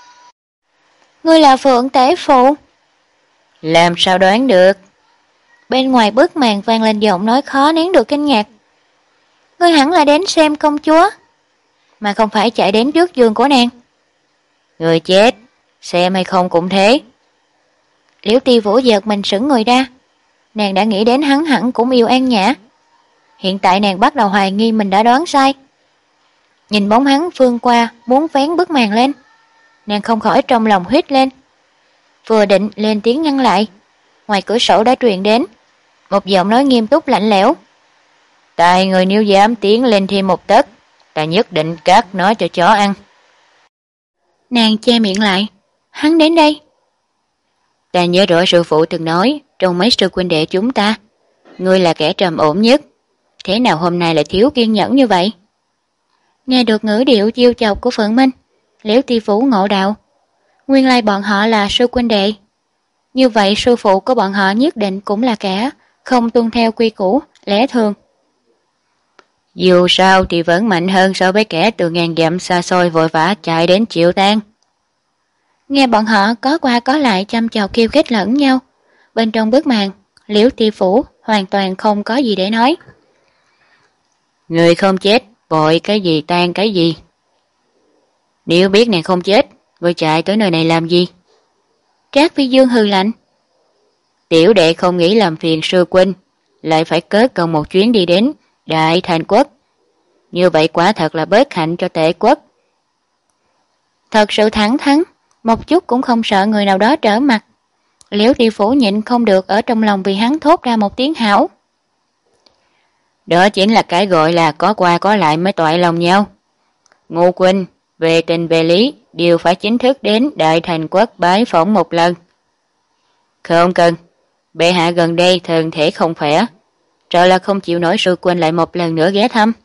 Ngươi là Phượng Tế Phụ. Làm sao đoán được? Bên ngoài bức màn vang lên giọng nói khó nén được kinh ngạc. Ngươi hẳn là đến xem công chúa, mà không phải chạy đến trước giường của nàng. Người chết, xem hay không cũng thế. Liễu Ti Vũ giật mình sững người ra. Nàng đã nghĩ đến hắn hẳn cũng yêu An Nhã. Hiện tại nàng bắt đầu hoài nghi mình đã đoán sai. Nhìn bóng hắn phương qua muốn vén bức màn lên, nàng không khỏi trong lòng huýt lên. Vừa định lên tiếng ngăn lại, ngoài cửa sổ đã truyền đến một giọng nói nghiêm túc lạnh lẽo. Tại người nếu dám tiến lên thêm một tấc, ta nhất định cắt nó cho chó ăn. Nàng che miệng lại. Hắn đến đây. Ta nhớ rõ sư phụ từng nói trong mấy sư huynh đệ chúng ta, ngươi là kẻ trầm ổn nhất. Thế nào hôm nay lại thiếu kiên nhẫn như vậy? Nghe được ngữ điệu chiêu chọc của Phượng Minh, Liễu Ti Vũ ngộ đạo. Nguyên lai bọn họ là sư huynh đệ. Như vậy sư phụ của bọn họ nhất định cũng là kẻ không tuân theo quy củ, lẽ thường. Dù sao thì vẫn mạnh hơn so với kẻ từ ngàn dặm xa xôi vội vã chạy đến chịu tan. Nghe bọn họ có qua có lại chăm chọc khiêu khích lẫn nhau. Bên trong bức màn, Liễu Ti Vũ hoàn toàn không có gì để nói. Người không chết, vội cái gì tan cái gì. Nếu biết nàng không chết, người chạy tới nơi này làm gì? Trác Phi Dương hừ lạnh. Tiểu đệ không nghĩ làm phiền sư huynh, lại phải cất công một chuyến đi đến Đại Thành Quốc. Như vậy quả thật là bớt hạnh cho Tệ Quốc. Thật sự thẳng thắn, một chút cũng không sợ người nào đó trở mặt. Liễu Ti Vũ nhịn không được ở trong lòng vì hắn thốt ra một tiếng hảo. Đó chính là cái gọi là có qua có lại mới toại lòng nhau. Ngô huynh, về tình về lý, đều phải chính thức đến Đại Thành Quốc bái phỏng một lần. Không cần, bệ hạ gần đây thân thể không khỏe, sợ là không chịu nổi Sư Huynh lại một lần nữa ghé thăm.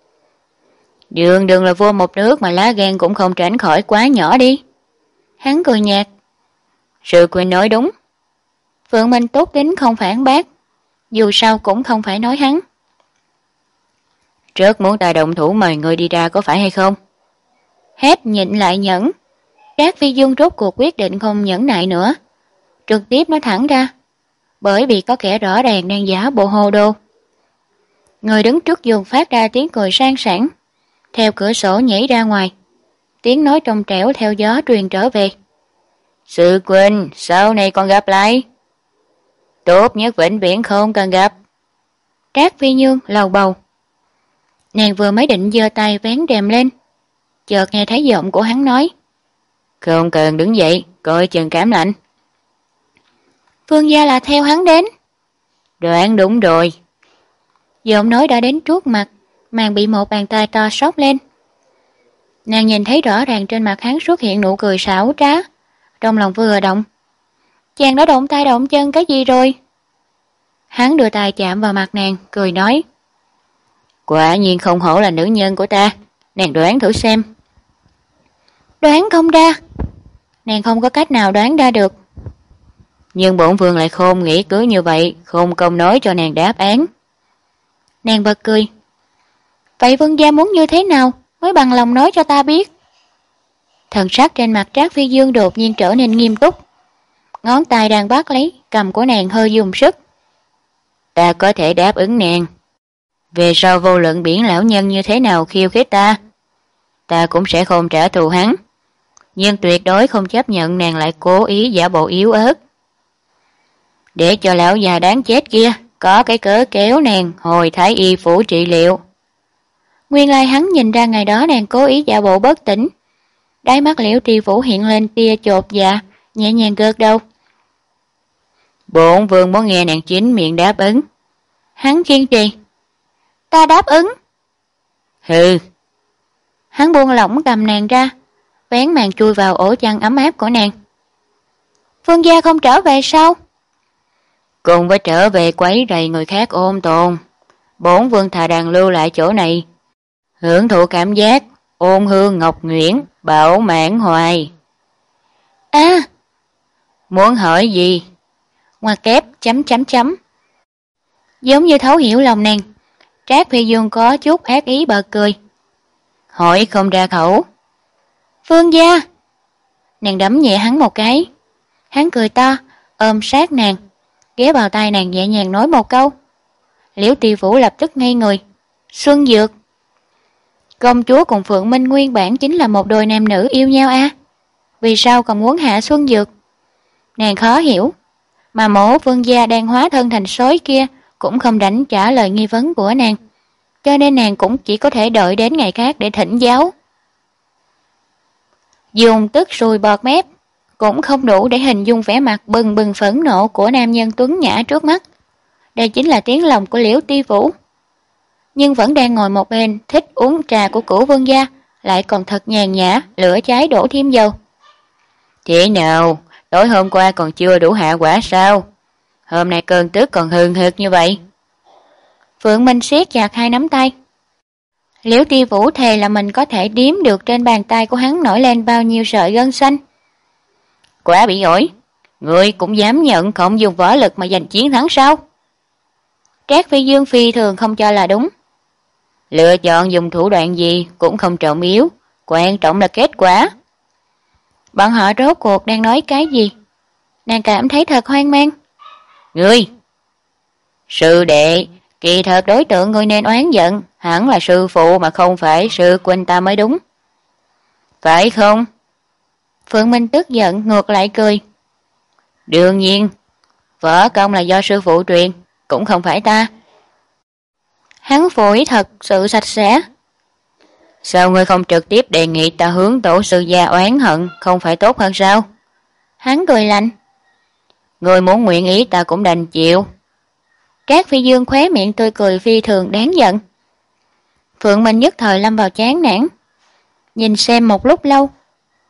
Đường đường là vua một nước mà lá gan cũng không tránh khỏi quá nhỏ đi. Hắn cười nhạt. Sư Huynh nói đúng. Phượng Minh tốt tính không phản bác, dù sao cũng không phải nói hắn. Trước muốn ta động thủ mời người đi ra có phải hay không? Hết nhịn lại nhẫn. Trác Phi Dương rốt cuộc quyết định không nhẫn nại nữa, trực tiếp nói thẳng ra, bởi vì có kẻ rõ ràng đang giả bộ hồ đồ. Người đứng trước giường phát ra tiếng cười sang sảng, theo cửa sổ nhảy ra ngoài, tiếng nói trong trẻo theo gió truyền trở về. Sư Huynh, sau này còn gặp lại. Tốt nhất vĩnh viễn không cần gặp. Trác Phi Dương lầu bầu. Nàng vừa mới định giơ tay vén rèm lên, chợt nghe thấy giọng của hắn nói. Không cần đứng dậy, coi chừng cảm lạnh. Vương gia là theo hắn đến. Đoán đúng rồi. Giọng nói đã đến trước mặt, màn bị một bàn tay to xốc lên. Nàng nhìn thấy rõ ràng trên mặt hắn xuất hiện nụ cười xảo trá, trong lòng vừa động. Chàng đã động tay động chân cái gì rồi? Hắn đưa tay chạm vào mặt nàng, cười nói. Quả nhiên không hổ là nữ nhân của ta, nàng đoán thử xem. Đoán không ra. Nàng không có cách nào đoán ra được. Nhưng bổn vương lại khôn nghĩ cứ như vậy, không công nói cho nàng đáp án. Nàng bật cười. Vậy vương gia muốn như thế nào mới bằng lòng nói cho ta biết? Thần sắc trên mặt Trác Phi Dương đột nhiên trở nên nghiêm túc. Ngón tay đang bắt lấy cầm của nàng hơi dùng sức. Ta có thể đáp ứng nàng. Về sau vô luận biển lão nhân như thế nào khiêu khích ta, ta cũng sẽ không trả thù hắn. Nhưng tuyệt đối không chấp nhận nàng lại cố ý giả bộ yếu ớt, để cho lão già đáng chết kia có cái cớ kéo nàng hồi Thái Y phủ trị liệu. Nguyên lai hắn nhìn ra ngày đó nàng cố ý giả bộ bất tỉnh. Đáy mắt Liễu Tri Phủ hiện lên tia chột dạ, nhẹ nhàng gật đầu. Bổn vương muốn nghe nàng chính miệng đáp ứng. Hắn kiên trì. Ta đáp ứng. Hừ. Hắn buông lỏng cầm nàng ra, vén màn chui vào ổ chăn ấm áp của nàng. Vương gia không trở về sao? Cùng với trở về quấy rầy người khác ôn tồn, bổn vương thà rằng lưu lại chỗ này, hưởng thụ cảm giác ôn hương ngọc nhuyễn, bảo mãn hoài. À, muốn hỏi gì? Ngoặc kép chấm chấm chấm. Giống như thấu hiểu lòng nàng, Trác Phi Dương có chút ác ý bật cười. Hỏi không ra khẩu. Vương gia. Nàng đấm nhẹ hắn một cái. Hắn cười to, ôm sát nàng, ghé vào tai nàng nhẹ nhàng nói một câu. Liễu Tri Phủ lập tức ngây người. Xuân Dược. Công chúa cùng Phượng Minh nguyên bản chính là một đôi nam nữ yêu nhau a. À? Vì sao còn muốn hạ Xuân Dược? Nàng khó hiểu, mà mổ vương gia đang hóa thân thành sói kia cũng không đánh trả lời nghi vấn của nàng, cho nên nàng cũng chỉ có thể đợi đến ngày khác để thỉnh giáo. Dùng tức sùi bọt mép cũng không đủ để hình dung vẻ mặt bừng bừng phẫn nộ của nam nhân tuấn nhã trước mắt. Đây chính là tiếng lòng của Liễu Tri Phủ. Nhưng vẫn đang ngồi một bên thích uống trà của cửu vương gia, lại còn thật nhàn nhã lửa cháy đổ thêm dầu. Thế nào, tối hôm qua còn chưa đủ hạ quả sao? Hôm nay cơn tức còn hừng hực như vậy. Phượng Minh siết chặt hai nắm tay. Liễu Tri Vũ thề là mình có thể đếm được trên bàn tay của hắn nổi lên bao nhiêu sợi gân xanh. Quá bị ổi, ngươi cũng dám nhận không dùng võ lực mà giành chiến thắng sao? Trác Phi Dương phi thường không cho là đúng. Lựa chọn dùng thủ đoạn gì cũng không trọng yếu, quan trọng là kết quả. Bọn họ rốt cuộc đang nói cái gì? Nàng cảm thấy thật hoang mang. Ngươi! Sư đệ, kỳ thật đối tượng ngươi nên oán giận, hẳn là sư phụ mà không phải sư huynh ta mới đúng. Phải không? Phượng Minh tức giận ngược lại cười. Đương nhiên, võ công là do sư phụ truyền, cũng không phải ta. Hắn phổi thật sự sạch sẽ. Sao ngươi không trực tiếp đề nghị ta hướng tổ sư gia oán hận, không phải tốt hơn sao? Hắn cười lạnh. Ngươi muốn nguyện ý ta cũng đành chịu. Trác Phi Dương khóe miệng tươi cười phi thường đáng giận. Phượng Minh nhất thời lâm vào chán nản, nhìn xem một lúc lâu,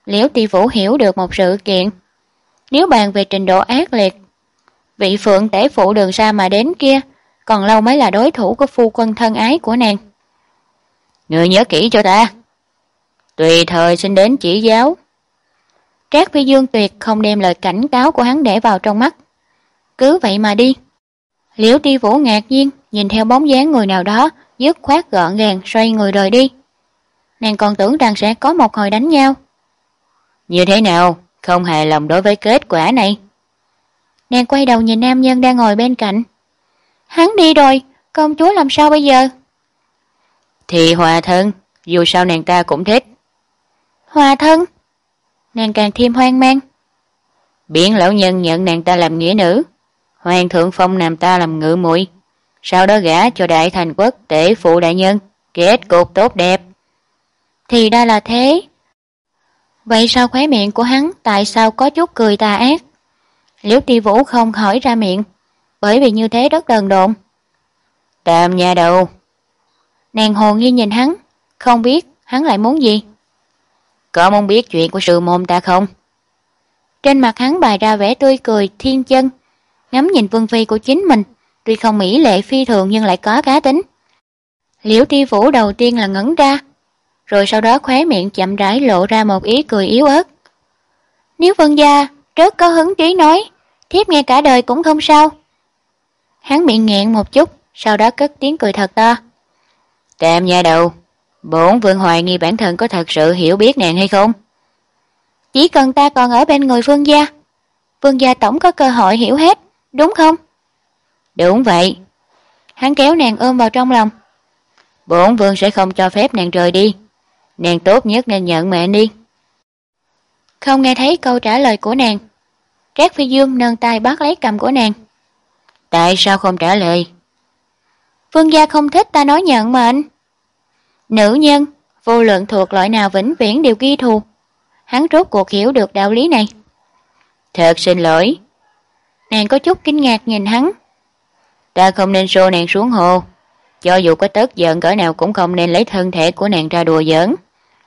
Liễu Ti Vũ hiểu được một sự kiện. Nếu bàn về trình độ ác liệt, vị phượng tể phụ đường xa mà đến kia còn lâu mới là đối thủ của phu quân thân ái của nàng. Người nhớ kỹ cho ta, tùy thời xin đến chỉ giáo. Trác Phi Dương tuyệt không đem lời cảnh cáo của hắn để vào trong mắt. Cứ vậy mà đi. Liễu Ti Vũ ngạc nhiên nhìn theo bóng dáng người nào đó dứt khoát gọn gàng xoay người rời đi. Nàng còn tưởng rằng sẽ có một hồi đánh nhau. Như thế nào, không hài lòng đối với kết quả này? Nàng quay đầu nhìn nam nhân đang ngồi bên cạnh. Hắn đi rồi, công chúa làm sao bây giờ? Thì hòa thân, dù sao nàng ta cũng thích. Hòa thân? Nàng càng thêm hoang mang. Biển lão nhân nhận nàng ta làm nghĩa nữ, hoàng thượng phong nàng ta làm ngự muội, sau đó gả cho đại thành quốc tể phụ đại nhân, kết cục tốt đẹp. Thì ra là thế. Vậy sao khóe miệng của hắn tại sao có chút cười tà ác? Liễu Ti Vũ không hỏi ra miệng, bởi vì như thế rất đần độn. Tam nhà đầu. Nàng hồ nghi nhìn hắn, không biết hắn lại muốn gì. Có muốn biết chuyện của sư môn ta không? Trên mặt hắn bày ra vẻ tươi cười thiên chân, ngắm nhìn vương phi của chính mình, tuy không mỹ lệ phi thường nhưng lại có cá tính. Liễu Ti Vũ đầu tiên là ngẩn ra, rồi sau đó khóe miệng chậm rãi lộ ra một ý cười yếu ớt. Nếu Vân gia rất có hứng chí nói, thiếp nghe cả đời cũng không sao. Hắn miệng nghẹn một chút, sau đó cất tiếng cười thật to. Tam nhà đầu, bổn vương hoài nghi bản thân có thật sự hiểu biết nàng hay không? Chỉ cần ta còn ở bên người Vương gia, Vương gia tổng có cơ hội hiểu hết, đúng không? Đúng vậy. Hắn kéo nàng ôm vào trong lòng. Bổn vương sẽ không cho phép nàng rời đi. Nàng tốt nhất nên nhận mệnh đi. Không nghe thấy câu trả lời của nàng, Trác Phi Dương nâng tay bắt lấy cầm của nàng. Tại sao không trả lời? Vương gia không thích ta nói nhận mệnh. Nữ nhân, vô luận thuộc loại nào vĩnh viễn đều ghi thù. Hắn rốt cuộc hiểu được đạo lý này. Thật xin lỗi. Nàng có chút kinh ngạc nhìn hắn. Ta không nên xô nàng xuống hồ. Cho dù có tức giận cỡ nào cũng không nên lấy thân thể của nàng ra đùa giỡn.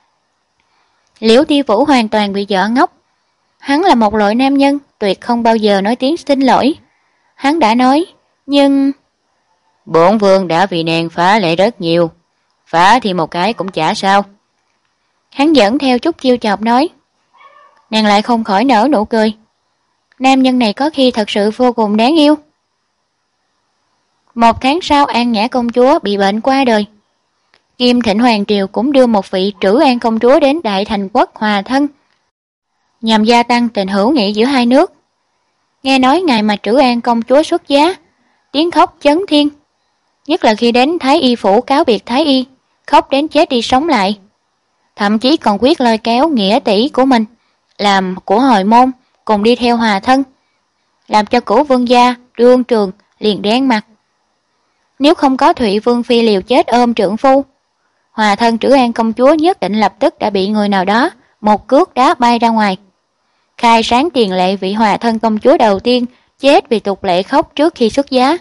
Liễu Ti Vũ hoàn toàn bị dọa ngốc. Hắn là một loại nam nhân tuyệt không bao giờ nói tiếng xin lỗi. Hắn đã nói, nhưng... Bổn vương đã vì nàng phá lệ rất nhiều. Phá thì một cái cũng chả sao. Hắn dẫn theo chút chiêu chọc nói. Nàng lại không khỏi nở nụ cười. Nam nhân này có khi thật sự vô cùng đáng yêu. Một tháng sau An Nhã công chúa bị bệnh qua đời. Kim Thịnh Hoàng Triều cũng đưa một vị Trữ An công chúa đến Đại Thành Quốc hòa thân, nhằm gia tăng tình hữu nghị giữa hai nước. Nghe nói ngày mà Trữ An công chúa xuất giá, tiếng khóc chấn thiên. Nhất là khi đến Thái Y phủ cáo biệt Thái Y, khóc đến chết đi sống lại. Thậm chí còn quyết lôi kéo nghĩa tỷ của mình, làm của hồi môn, cùng đi theo hòa thân, làm cho cổ vương gia Đương Trường liền đen mặt. Nếu không có Thụy Vương phi liều chết ôm trượng phu, hòa thân Trữ An công chúa nhất định lập tức đã bị người nào đó một cước đá bay ra ngoài. Khai sáng tiền lệ vị hòa thân công chúa đầu tiên chết vì tục lệ khóc trước khi xuất giá.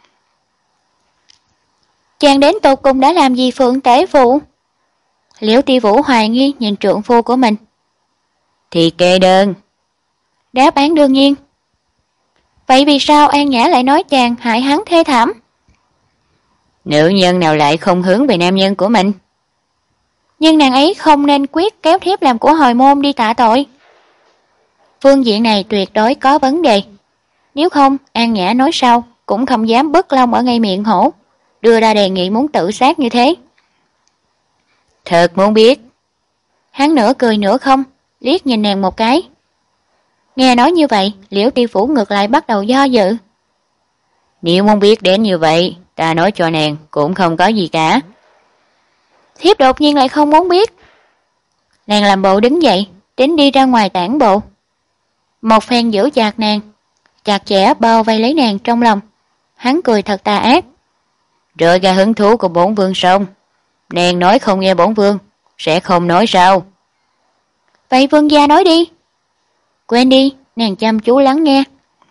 Chàng đến tột cùng đã làm gì Phượng tể phụ? Liễu Ti Vũ hoài nghi nhìn trượng phu của mình. Thì kê đơn. Đáp án đương nhiên. Vậy vì sao An Nhã lại nói chàng hại hắn thê thảm? Nữ nhân nào lại không hướng về nam nhân của mình? Nhưng nàng ấy không nên quyết kéo thiếp làm của hồi môn đi tạ tội. Phương diện này tuyệt đối có vấn đề. Nếu không, An Nhã nói sau cũng không dám bứt lông ở ngay miệng hổ, đưa ra đề nghị muốn tự sát như thế. Thật muốn biết. Hắn nửa cười nửa không, liếc nhìn nàng một cái. Nghe nói như vậy, Liễu Ti Vũ ngược lại bắt đầu do dự. Nếu muốn biết đến như vậy, ta nói cho nàng cũng không có gì cả. Thiếp đột nhiên lại không muốn biết. Nàng làm bộ đứng dậy, tính đi ra ngoài tản bộ. Một phen giữ chặt nàng, chặt chẽ bao vây lấy nàng trong lòng. Hắn cười thật tà ác. Rơi ra hứng thú của bổn vương xong. Nàng nói không nghe bổn vương, sẽ không nói sao? Vậy vương gia nói đi. Quên đi, nàng chăm chú lắng nghe.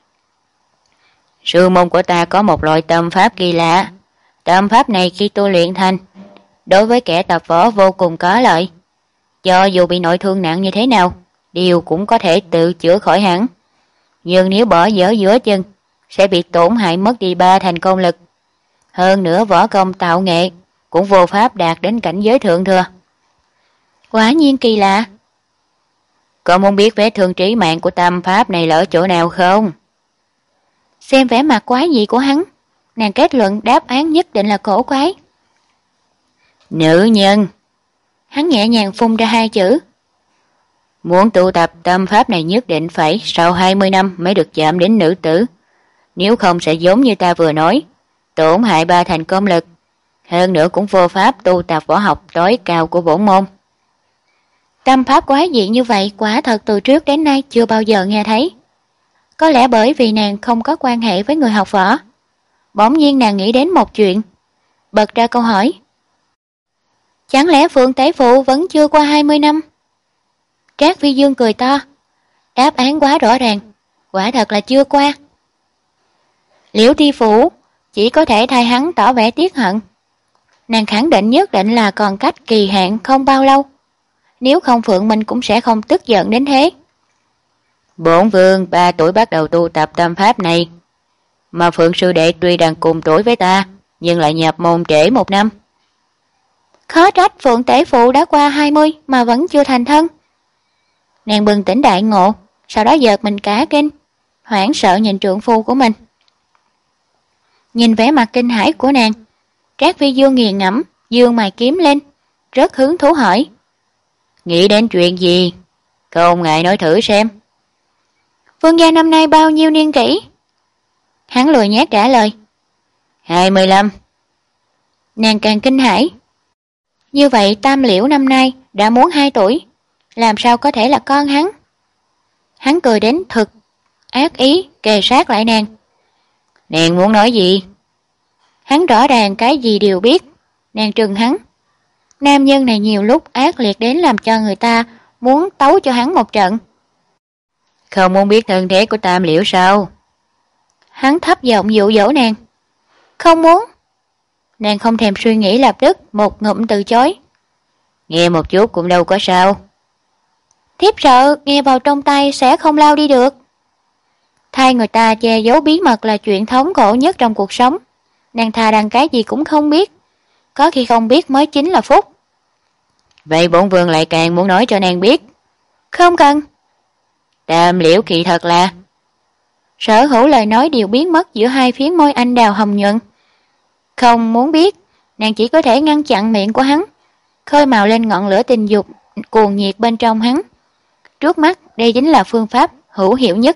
Sư môn của ta có một loại tâm pháp kỳ lạ. Tâm pháp này khi tu luyện thành, đối với kẻ tập võ vô cùng có lợi. Cho dù bị nội thương nặng như thế nào, điều cũng có thể tự chữa khỏi hắn. Nhưng nếu bỏ dở giữa chừng, sẽ bị tổn hại mất đi ba thành công lực. Hơn nữa võ công tạo nghệ cũng vô pháp đạt đến cảnh giới thượng thừa. Quả nhiên kỳ lạ. Cậu muốn biết vết thương trí mạng của tam pháp này là ở chỗ nào không? Xem vẻ mặt quái dị của hắn, nàng kết luận đáp án nhất định là cổ quái. Nữ nhân. Hắn nhẹ nhàng phun ra hai chữ. Muốn tu tập tâm pháp này nhất định phải sau hai mươi năm mới được chạm đến nữ tử. Nếu không sẽ giống như ta vừa nói, tổn hại ba thành công lực. Hơn nữa cũng vô pháp tu tập võ học tối cao của bổn môn. Tâm pháp quái dị như vậy quả thật từ trước đến nay chưa bao giờ nghe thấy. Có lẽ bởi vì nàng không có quan hệ với người học võ. Bỗng nhiên nàng nghĩ đến một chuyện, bật ra câu hỏi. Chẳng lẽ Phượng Tế Phụ vẫn chưa qua hai mươi năm? Trác Phi Dương cười to. Đáp án quá rõ ràng, quả thật là chưa qua. Liễu Tri Phủ chỉ có thể thay hắn tỏ vẻ tiếc hận. Nàng khẳng định nhất định là còn cách kỳ hạn không bao lâu. Nếu không Phượng mình cũng sẽ không tức giận đến thế. Bổn vương ba tuổi bắt đầu tu tập tâm pháp này, mà Phượng sư đệ tuy đang cùng tuổi với ta, nhưng lại nhập môn trễ một năm. Khó trách Phượng Tế Phụ đã qua hai mươi mà vẫn chưa thành thân. Nàng bừng tỉnh đại ngộ, sau đó giật mình cả kinh, hoảng sợ nhìn trượng phu của mình. Nhìn vẻ mặt kinh hãi của nàng, Trác Phi Dương nghiền ngẫm, dương mày kiếm lên, rất hứng thú hỏi. Nghĩ đến chuyện gì? Không ngại nói thử xem. Vương gia năm nay bao nhiêu niên kỷ? Hắn lười nhác trả lời. Hai mươi lăm. Nàng càng kinh hãi. Như vậy Tam Liễu năm nay đã muốn hai tuổi, làm sao có thể là con hắn? Hắn cười đến thực ác ý, kề sát lại nàng. Nàng muốn nói gì? Hắn rõ ràng cái gì đều biết. Nàng trừng hắn. Nam nhân này nhiều lúc ác liệt đến làm cho người ta muốn tấu cho hắn một trận. Không muốn biết thân thế của Tam Liễu sao? Hắn thấp giọng dụ dỗ nàng. Không muốn. Nàng không thèm suy nghĩ lập tức một ngụm từ chối. Nghe một chút cũng đâu có sao. Thiếp sợ nghe vào trong tay sẽ không lao đi được. Thay người ta che giấu bí mật là chuyện thống khổ nhất trong cuộc sống. Nàng thà rằng cái gì cũng không biết. Có khi không biết mới chính là phúc. Vậy bổn vương lại càng muốn nói cho nàng biết. Không cần. Tam Liễu kỳ thật là... Sở hữu lời nói đều biến mất giữa hai phiến môi anh đào hồng nhuận. Không muốn biết, nàng chỉ có thể ngăn chặn miệng của hắn, khơi mào lên ngọn lửa tình dục cuồng nhiệt bên trong hắn. Trước mắt đây chính là phương pháp hữu hiệu nhất.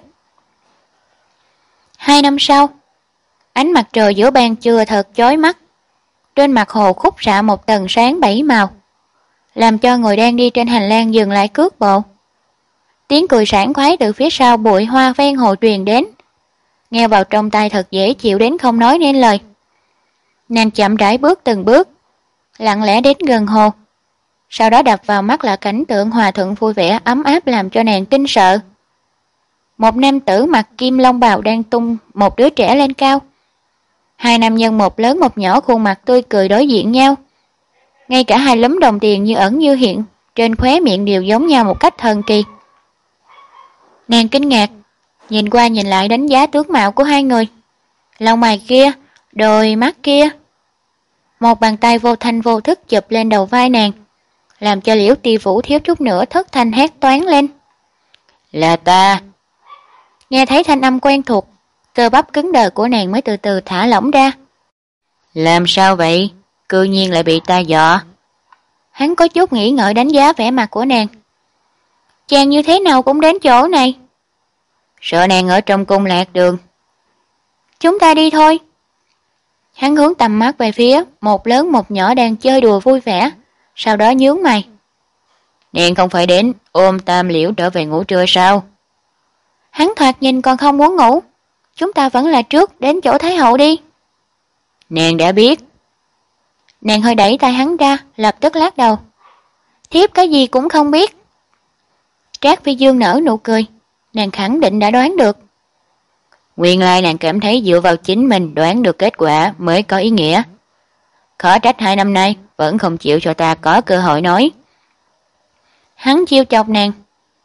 Hai năm sau, ánh mặt trời giữa ban trưa thật chói mắt. Trên mặt hồ khúc xạ một tầng sáng bảy màu, làm cho người đang đi trên hành lang dừng lại cước bộ. Tiếng cười sảng khoái từ phía sau bụi hoa ven hồ truyền đến, nghe vào trong tai thật dễ chịu đến không nói nên lời. Nàng chậm rãi bước từng bước, lặng lẽ đến gần hồ. Sau đó đập vào mắt là cảnh tượng hòa thuận vui vẻ ấm áp làm cho nàng kinh sợ. Một nam tử mặc kim long bào đang tung một đứa trẻ lên cao. Hai nam nhân một lớn một nhỏ khuôn mặt tươi cười đối diện nhau. Ngay cả hai lúm đồng tiền như ẩn như hiện trên khóe miệng đều giống nhau một cách thần kỳ. Nàng kinh ngạc, nhìn qua nhìn lại đánh giá tướng mạo của hai người. Lông mày kia, đôi mắt kia. Một bàn tay vô thanh vô thức chụp lên đầu vai nàng, làm cho Liễu Tri Phủ thiếu chút nữa thất thanh hét toáng lên. Là ta. Nghe thấy thanh âm quen thuộc, cơ bắp cứng đờ của nàng mới từ từ thả lỏng ra. Làm sao vậy? Cư nhiên lại bị ta dọa. Hắn có chút nghĩ ngợi đánh giá vẻ mặt của nàng. Chàng như thế nào cũng đến chỗ này. Sợ nàng ở trong cung lạc đường. Chúng ta đi thôi. Hắn hướng tầm mắt về phía một lớn một nhỏ đang chơi đùa vui vẻ, sau đó nhướng mày. Nàng không phải đến ôm Tam Liễu trở về ngủ trưa sao? Hắn thoạt nhìn còn không muốn ngủ. Chúng ta vẫn là trước đến chỗ Thái Hậu đi. Nàng đã biết. Nàng hơi đẩy tay hắn ra, lập tức lắc đầu. Thiếp cái gì cũng không biết. Trác Phi Dương nở nụ cười. Nàng khẳng định đã đoán được. Nguyên lai nàng cảm thấy dựa vào chính mình đoán được kết quả mới có ý nghĩa. Khó trách hai năm nay vẫn không chịu cho ta có cơ hội nói. Hắn chiêu chọc nàng.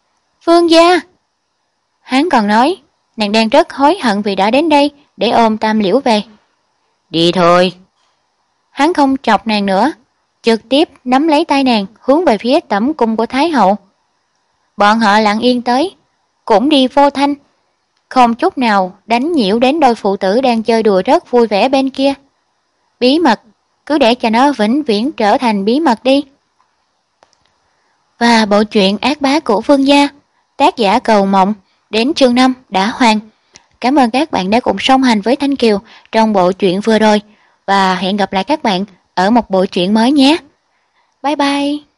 Vương gia! Hắn còn nói, nàng đang rất hối hận vì đã đến đây để ôm Tam Liễu về. Đi thôi. Hắn không chọc nàng nữa, trực tiếp nắm lấy tay nàng hướng về phía tẩm cung của Thái hậu. Bọn họ lặng yên tới, cũng đi vô thanh, không chút nào đánh nhiễu đến đôi phụ tử đang chơi đùa rất vui vẻ bên kia. Bí mật, cứ để cho nó vĩnh viễn trở thành bí mật đi. Và bộ truyện Ác Bá của Vương gia, tác giả Cầu Mộng, đến chương năm đã hoàn. Cảm ơn các bạn đã cùng song hành với Thanh Kiều trong bộ truyện vừa rồi, và hẹn gặp lại các bạn ở một bộ truyện mới nhé. Bye bye!